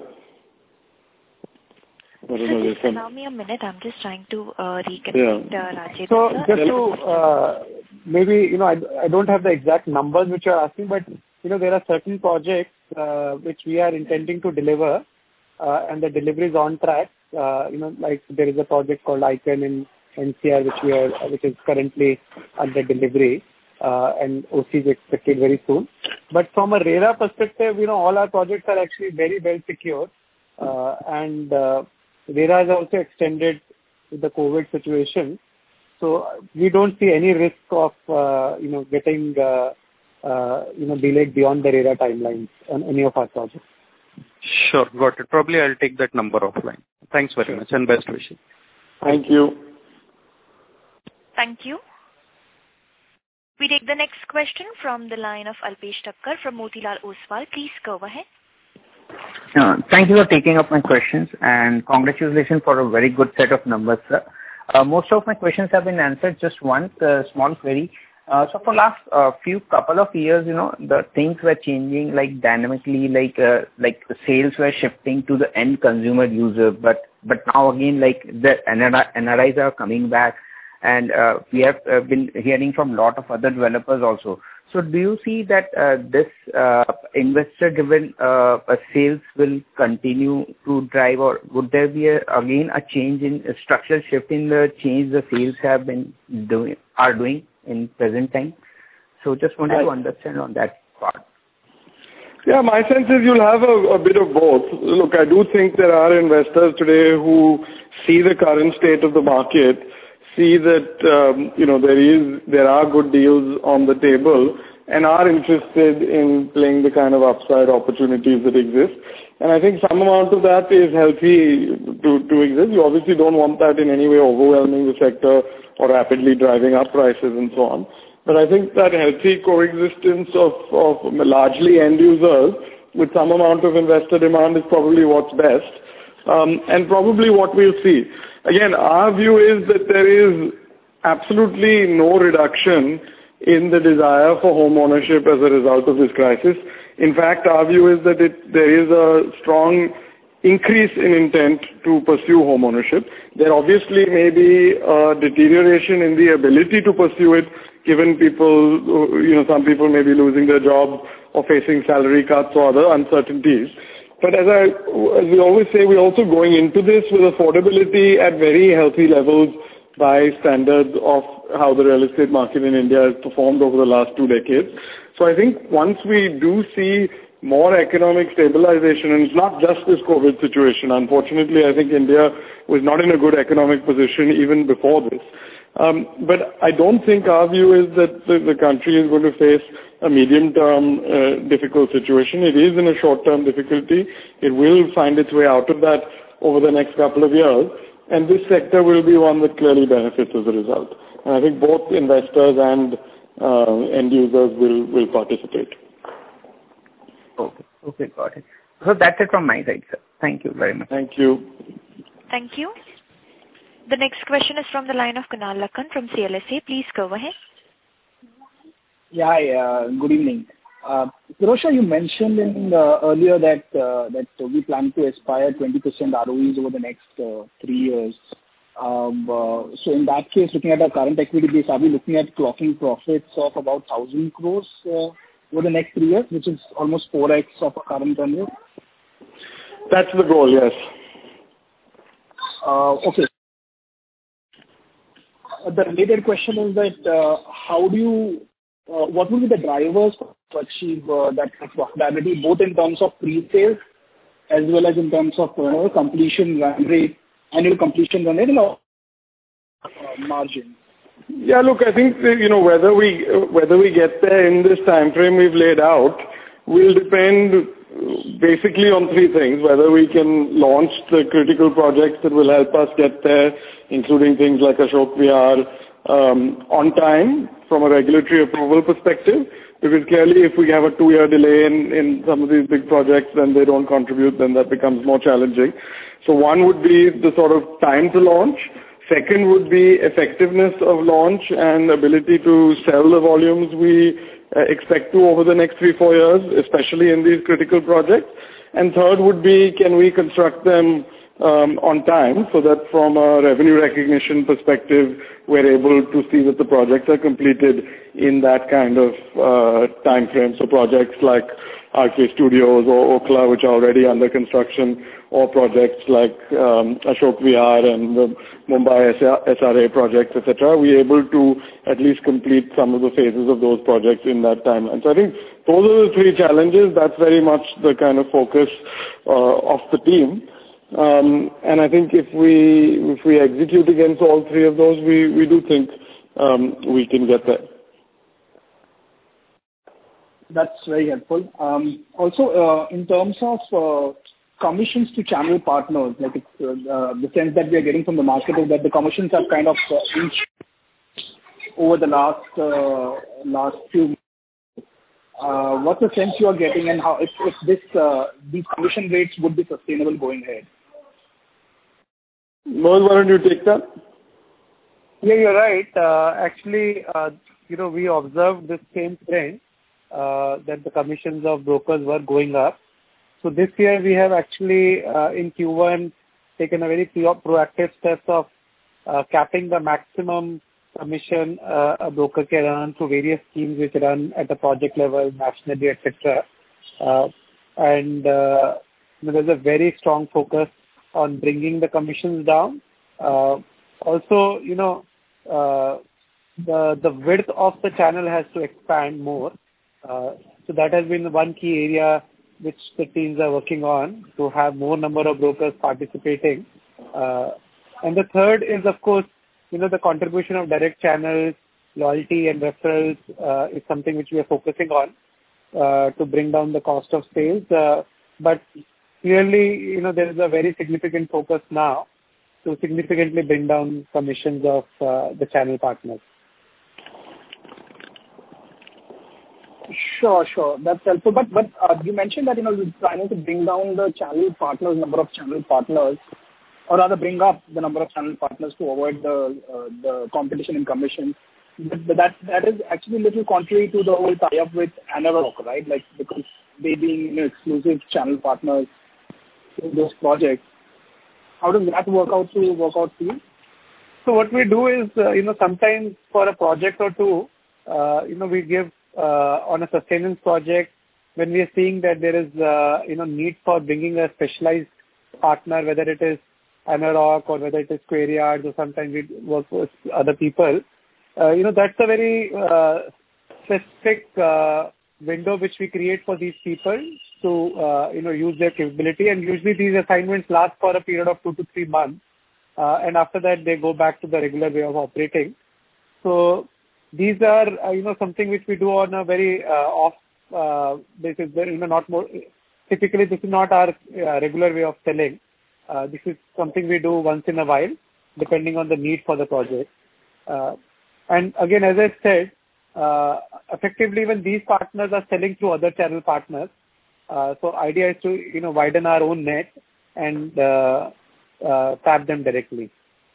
Speaker 3: So just allow me a minute. I'm just trying to uh, reconnect yeah. uh, Rajendra.
Speaker 6: So just to uh, maybe, you know, I, I don't have the exact numbers which you're asking, but, you know, there are certain projects uh, which we are intending to deliver uh, and the delivery is on track. Uh, you know, like there is a project called Icon in N C R which we are, which is currently under delivery uh, and O C is expected very soon. But from a RERA perspective, you know, all our projects are actually very well secured uh, and uh, RERA is also extended with the COVID situation. So we don't see any risk of, uh, you know, getting, uh, uh, you know, delayed beyond the RERA timelines on any of our projects.
Speaker 13: Sure, got it. Probably I'll take that number offline. Thanks very sure. much and best wishes.
Speaker 2: Thank you.
Speaker 3: Thank you. We take the next question from the line of Alpesh Thakkar from Motilal Oswal. Please go ahead.
Speaker 14: Uh, thank you for taking up my questions and congratulations for a very good set of numbers, sir. Uh, most of my questions have been answered. Just one uh, small query. Uh, so for last uh, few couple of years, you know, the things were changing like dynamically, like uh, like the sales were shifting to the end consumer user. But but now again, like the N R Is are coming back, and uh, we have uh, been hearing from a lot of other developers also. So do you see that uh, this uh, investor-driven uh, sales will continue to drive, or would there be a, again a change in a structural shift in the change the sales have been doing are doing in present time? So just wanted to understand on that part.
Speaker 2: Yeah, my sense is you'll have a, a bit of both. Look, I do think there are investors today who see the current state of the market, see that um, you know there is there are good deals on the table and are interested in playing the kind of upside opportunities that exist. And I think some amount of that is healthy to, to exist. You obviously don't want that in any way overwhelming the sector or rapidly driving up prices and so on. But I think that healthy coexistence of, of largely end users with some amount of investor demand is probably what's best, um, and probably what we'll see. Again, our view is that there is absolutely no reduction in the desire for home ownership as a result of this crisis. In fact, our view is that it, there is a strong increase in intent to pursue home ownership. There obviously may be a deterioration in the ability to pursue it, given people, you know, some people may be losing their job or facing salary cuts or other uncertainties. But as I, as we always say, we're also going into this with affordability at very healthy levels by standards of how the real estate market in India has performed over the last two decades. So I think once we do see more economic stabilization, and it's not just this COVID situation. Unfortunately, I think India was not in a good economic position even before this. Um, but I don't think our view is that the, the country is going to face a medium-term uh, difficult situation. It is in a short-term difficulty. It will find its way out of that over the next couple of years. And this sector will be one that clearly benefits as a result. And I think both investors and uh, end users will, will participate.
Speaker 14: Okay, okay, got it. So that's it from my side, sir. Thank you very much.
Speaker 2: Thank you.
Speaker 3: Thank you. The next question is from the line of Kunal Lakhan from C L S A. Please go ahead.
Speaker 15: Yeah, hi, uh, good evening. Uh, Pirojsha, you mentioned in uh, earlier that uh, that we plan to aspire twenty percent R O Es over the next uh, three years. Um, uh, so in that case, looking at our current equity base, are we looking at clocking profits of about one thousand crores uh, over the next three years, which is almost four x of our current run rate?
Speaker 2: That's the goal, yes.
Speaker 15: Uh, okay. The related question is that uh, how do you, uh, what will be the drivers to achieve uh, that profitability, both in terms of pre-sales as well as in terms of uh, completion run rate, annual completion run rate, and uh, margin?
Speaker 2: Yeah, look, I think that, you know, whether we whether we get there in this time frame we've laid out will depend basically on three things: whether we can launch the critical projects that will help us get there, including things like Ashok Vihar, um, on time from a regulatory approval perspective. Because clearly, if we have a two-year delay in, in some of these big projects, then they don't contribute, then that becomes more challenging. So one would be the sort of time to launch. Second would be effectiveness of launch and ability to sell the volumes we uh, expect to over the next three, four years, especially in these critical projects. And third would be, can we construct them um, on time so that from a revenue recognition perspective, we're able to see that the projects are completed in that kind of uh, time frame. So projects like R K Studios or Okhla, which are already under construction, or projects like um, Ashok Vihar and the Mumbai S R A projects, et cetera, we're able to at least complete some of the phases of those projects in that timeline. So I think those are the three challenges. That's very much the kind of focus uh, of the team. Um, and I think if we if we execute against all three of those, we, we do think um, we can get there.
Speaker 15: That's very helpful. Um, also, uh, in terms of uh, commissions to channel partners, like it's, uh, the sense that we are getting from the market is that the commissions have kind of uh, increased over the last uh, last few months. Uh, what's the sense you are getting, and how if, if this uh, these commission rates would be sustainable going ahead?
Speaker 2: Mohit, why don't you take that?
Speaker 6: Yeah, you're right. Uh, actually, uh, you know, we observed this same trend uh, that the commissions of brokers were going up. So this year we have actually uh, in Q one taken a very proactive steps of uh, capping the maximum commission uh, a broker can earn through various schemes which run at a project level, nationally, et cetera. Uh, and uh, you know, there's a very strong focus on bringing the commissions down. Uh, also, you know, uh, the the width of the channel has to expand more. Uh, so that has been one key area which the teams are working on, to have more number of brokers participating. Uh, and the third is, of course, you know, the contribution of direct channels, loyalty and referrals uh, is something which we are focusing on uh, to bring down the cost of sales. Uh, but clearly, you know, there is a very significant focus now to significantly bring down commissions of uh, the channel partners.
Speaker 15: Sure, sure. That's helpful. But but uh, you mentioned that, you know, you're planning to bring down the channel partners, number of channel partners. or rather bring up the number of channel partners to avoid the uh, the competition in commissions. But that that is actually a little contrary to the whole tie-up with Anarock, right? Like, because they being, you know, exclusive channel partners in those projects. How does that work out to work out for you?
Speaker 6: So what we do is, uh, you know, sometimes for a project or two, uh, you know, we give uh, on a sustenance project when we are seeing that there is, uh, you know, need for bringing a specialized partner, whether it is Anarock or whether it is Square Yards, or sometimes we work with other people. Uh, you know, that's a very uh, specific uh, window which we create for these people to, uh, you know, use their capability. And usually these assignments last for a period of two to three months. Uh, and after that, they go back to the regular way of operating. So these are, uh, you know, something which we do on a very uh, off uh, basis. You know, not more. Typically, this is not our uh, regular way of selling. Uh, this is something we do once in a while, depending on the need for the project. Uh, and again, as I said, uh, effectively, when these partners are selling through other channel partners, uh, so idea is to, you know, widen our own net and uh, uh, tap them directly.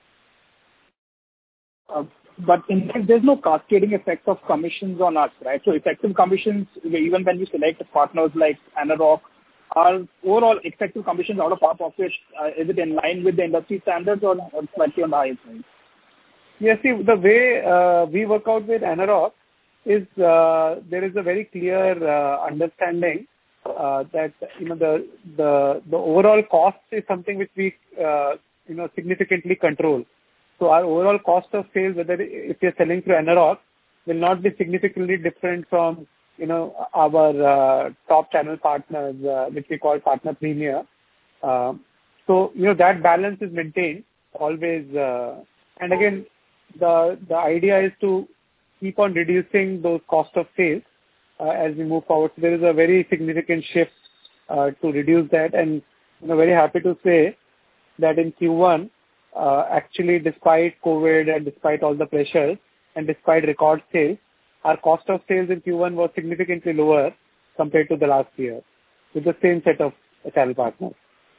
Speaker 15: Uh, but in fact, there's no cascading effect of commissions on us, right? So effective commissions, even when we select partners like Anarock, our overall effective commissions out of our pocket, uh, is it in line with the industry standards or, or slightly on the higher side?
Speaker 6: Yes, see, the way uh, we work out with Anarock is uh, there is a very clear uh, understanding uh, that, you know, the the the overall cost is something which we uh, you know significantly control. So our overall cost of sales, whether if you're selling through Anarock, will not be significantly different from, you know, our uh, top channel partners, uh, which we call partner premier. Uh, so, you know, that balance is maintained always. Uh, and again, the the idea is to keep on reducing those cost of sales uh, as we move forward. So there is a very significant shift uh, to reduce that. And, you know, very happy to say that in Q one, uh, actually, despite COVID and despite all the pressures and despite record sales, our cost of sales in Q one was significantly lower compared to the last year with the same set of channel partners.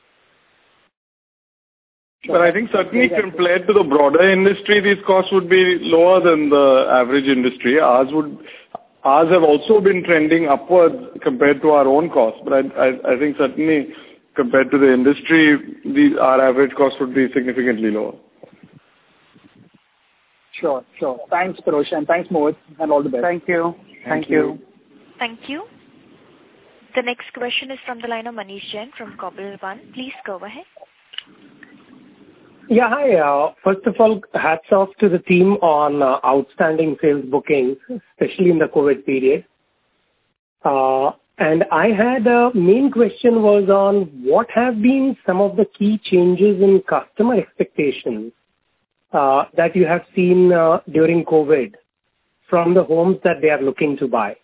Speaker 2: But I think certainly compared to the broader industry, these costs would be lower than the average industry. Ours would, ours have also been trending upwards compared to our own costs. But I, I, I think certainly compared to the industry, the, our average cost would be significantly lower.
Speaker 15: Sure, sure. Thanks, Pirojsha, and thanks, Mohit, and all the best.
Speaker 6: Thank you.
Speaker 2: Thank,
Speaker 6: Thank
Speaker 2: you.
Speaker 6: you.
Speaker 3: Thank you. The next question is from the line of Manish Jain from Cobble One. Please go ahead.
Speaker 16: Yeah, hi. Uh, first of all, hats off to the team on uh, outstanding sales bookings, especially in the COVID period. Uh, and I had a main question was on what have been some of the key changes in customer expectations uh, that you have seen uh, during COVID from the homes that they are looking to buy.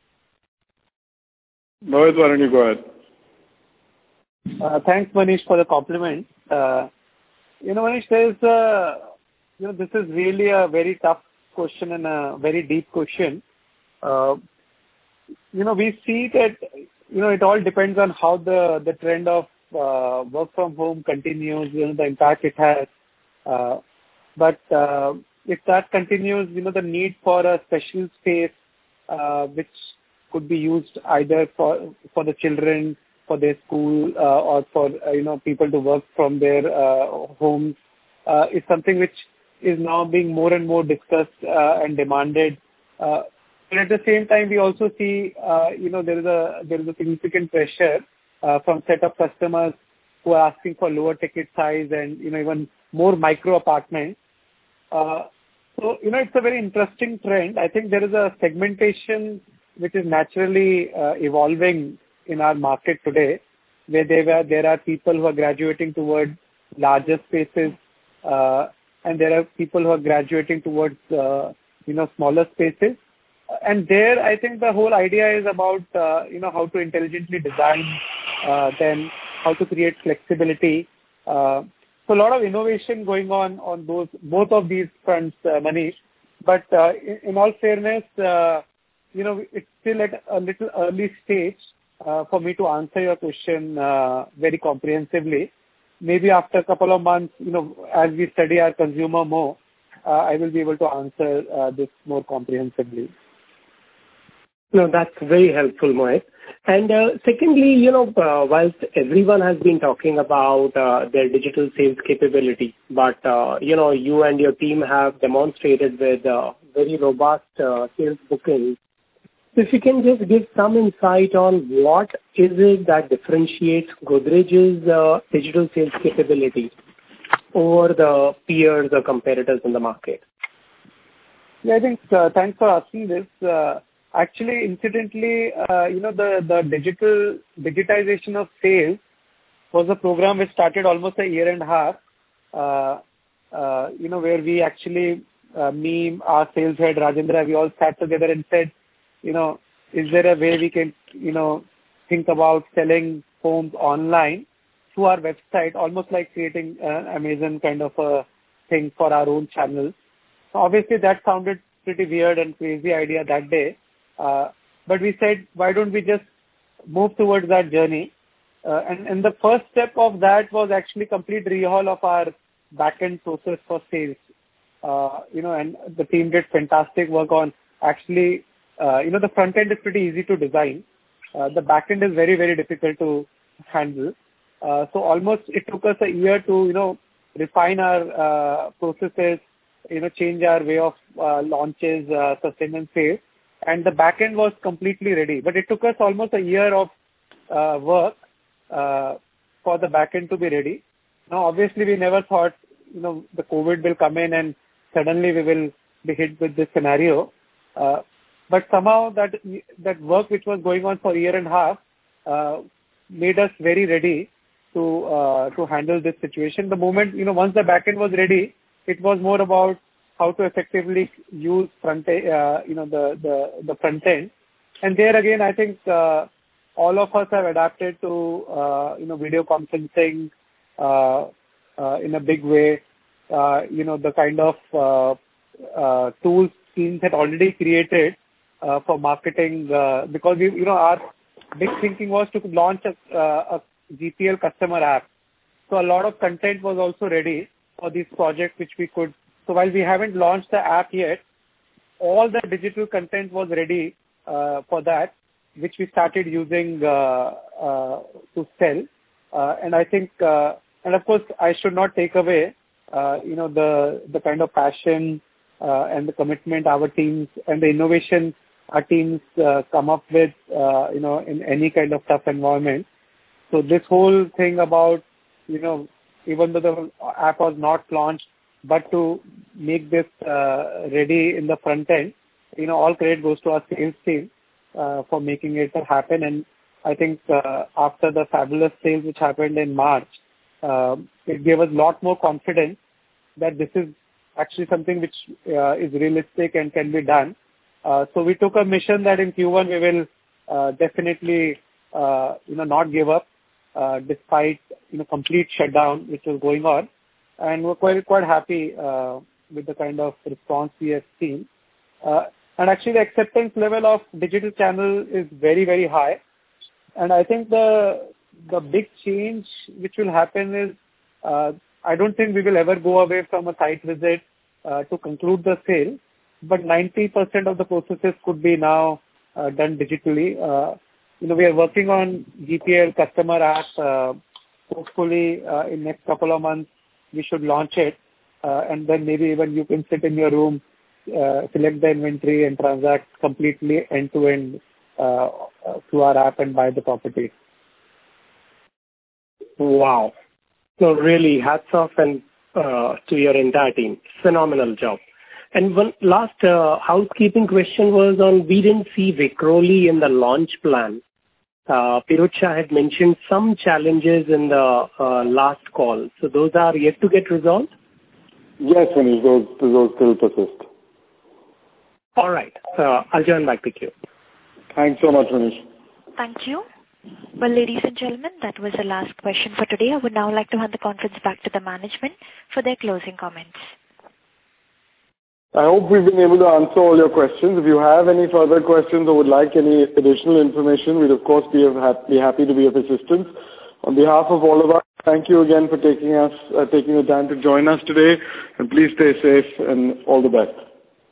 Speaker 2: Mohit, why don't you go ahead?
Speaker 6: Uh, thanks, Manish, for the compliment. Uh, You know, Manish, there's a, you know, this is really a very tough question and a very deep question. Uh, you know, we see that, you know, it all depends on how the, the trend of uh, work from home continues, you know, the impact it has. Uh, but uh, if that continues, you know, the need for a special space uh, which could be used either for for the children, for their school, uh, or for, uh, you know, people to work from their uh, homes, uh, is something which is now being more and more discussed uh, and demanded. Uh, but at the same time, we also see, uh, you know, there is a there is a significant pressure uh, from set of customers who are asking for lower ticket size and, you know, even more micro apartments. Uh, so, you know, it's a very interesting trend. I think there is a segmentation which is naturally uh, evolving in our market today, where there were there are people who are graduating towards larger spaces, uh, and there are people who are graduating towards uh, you know smaller spaces. And there, I think the whole idea is about uh, you know how to intelligently design, uh, then how to create flexibility. Uh, so a lot of innovation going on on those both of these fronts, uh, Manish. But uh, in, in all fairness, uh, you know it's still at a little early stage Uh, for me to answer your question uh, very comprehensively. maybe after a couple of months, you know, as we study our consumer more, uh, I will be able to answer uh, this more comprehensively.
Speaker 16: No, that's very helpful, Mohit. And uh, secondly, you know, uh, whilst everyone has been talking about uh, their digital sales capability, but, uh, you know, you and your team have demonstrated with uh, very robust uh, sales bookings. So if you can just give some insight on what is it that differentiates Godrej's uh, digital sales capability over the peers or competitors in the market.
Speaker 6: Yeah, I think, uh, thanks for asking this. Uh, actually, incidentally, uh, you know, the, the digital digitization of sales was a program which started almost a year and a half, uh, uh, you know, where we actually, uh, me, our sales head, Rajendra, we all sat together and said, you know, is there a way we can, you know, think about selling homes online through our website, almost like creating an Amazon kind of a thing for our own channels. So obviously that sounded pretty weird and crazy idea that day. Uh, but we said, why don't we just move towards that journey? Uh, and, and the first step of that was actually complete rehaul of our back-end process for sales. Uh, you know, and the team did fantastic work on actually, uh, you know, the front end is pretty easy to design. Uh, the back end is very, very difficult to handle. Uh, so almost it took us a year to, you know, refine our uh, processes, you know, change our way of uh, launches, uh, sustenance sales. And the back end was completely ready. But it took us almost a year of uh, work uh, for the back end to be ready. Now, obviously, we never thought, you know, the COVID will come in and suddenly we will be hit with this scenario. Uh, but somehow that that work which was going on for a year and a half uh, made us very ready to uh, to handle this situation. The moment, you know, once the back end was ready, it was more about how to effectively use front, uh, you know, the, the, the front end. And there again, I think uh, all of us have adapted to, uh, you know, video conferencing uh, uh, in a big way. Uh, you know, the kind of uh, uh, tools teams had already created uh, for marketing uh, because, we, you know, our big thinking was to launch a, uh, a G P L customer app. So a lot of content was also ready for these projects which we could. So while we haven't launched the app yet, all the digital content was ready uh, for that, which we started using uh, uh, to sell. Uh, and I think, uh, and of course, I should not take away, uh, you know, the the kind of passion uh, and the commitment our teams and the innovation our teams uh, come up with, uh, you know, in any kind of tough environment. So this whole thing about, you know, even though the app was not launched, but to make this uh, ready in the front end, you know, all credit goes to our sales team uh, for making it happen. And I think uh, after the fabulous sales which happened in March, uh, it gave us a lot more confidence that this is actually something which uh, is realistic and can be done. Uh, so we took a mission that in Q one we will uh, definitely, uh, you know, not give up uh, despite, you know, complete shutdown which was going on. And we're quite quite happy uh, with the kind of response we have seen. Uh, and actually the acceptance level of digital channel is very, very high. And I think the the big change which will happen is, uh, I don't think we will ever go away from a site visit uh, to conclude the sale, but ninety percent of the processes could be now uh, done digitally. Uh, you know, we are working on G P L customer app. Uh, hopefully uh, in next couple of months, we should launch it, uh, and then maybe even you can sit in your room, uh, select the inventory and transact completely end-to-end uh, through our app and buy the property.
Speaker 16: Wow. So really, hats off and uh, to your entire team. Phenomenal job. And one last uh, housekeeping question was on, we didn't see Vikhroli in the launch plan. Uh, Pirojsha had mentioned some challenges in the uh, last call. So those are yet to get resolved?
Speaker 2: Yes, Manish, those, those still persist.
Speaker 16: All right. Uh, I'll join back the queue.
Speaker 2: Thanks so much, Manish.
Speaker 3: Thank you. Well, ladies and gentlemen, that was the last question for today. I would now like to hand the conference back to the management for their closing comments.
Speaker 2: I hope we've been able to answer all your questions. If you have any further questions or would like any additional information, we'd of course be, be happy to be of assistance. On behalf of all of us Thank you again for taking us, uh, taking the time to join us today, and please stay safe and all the best.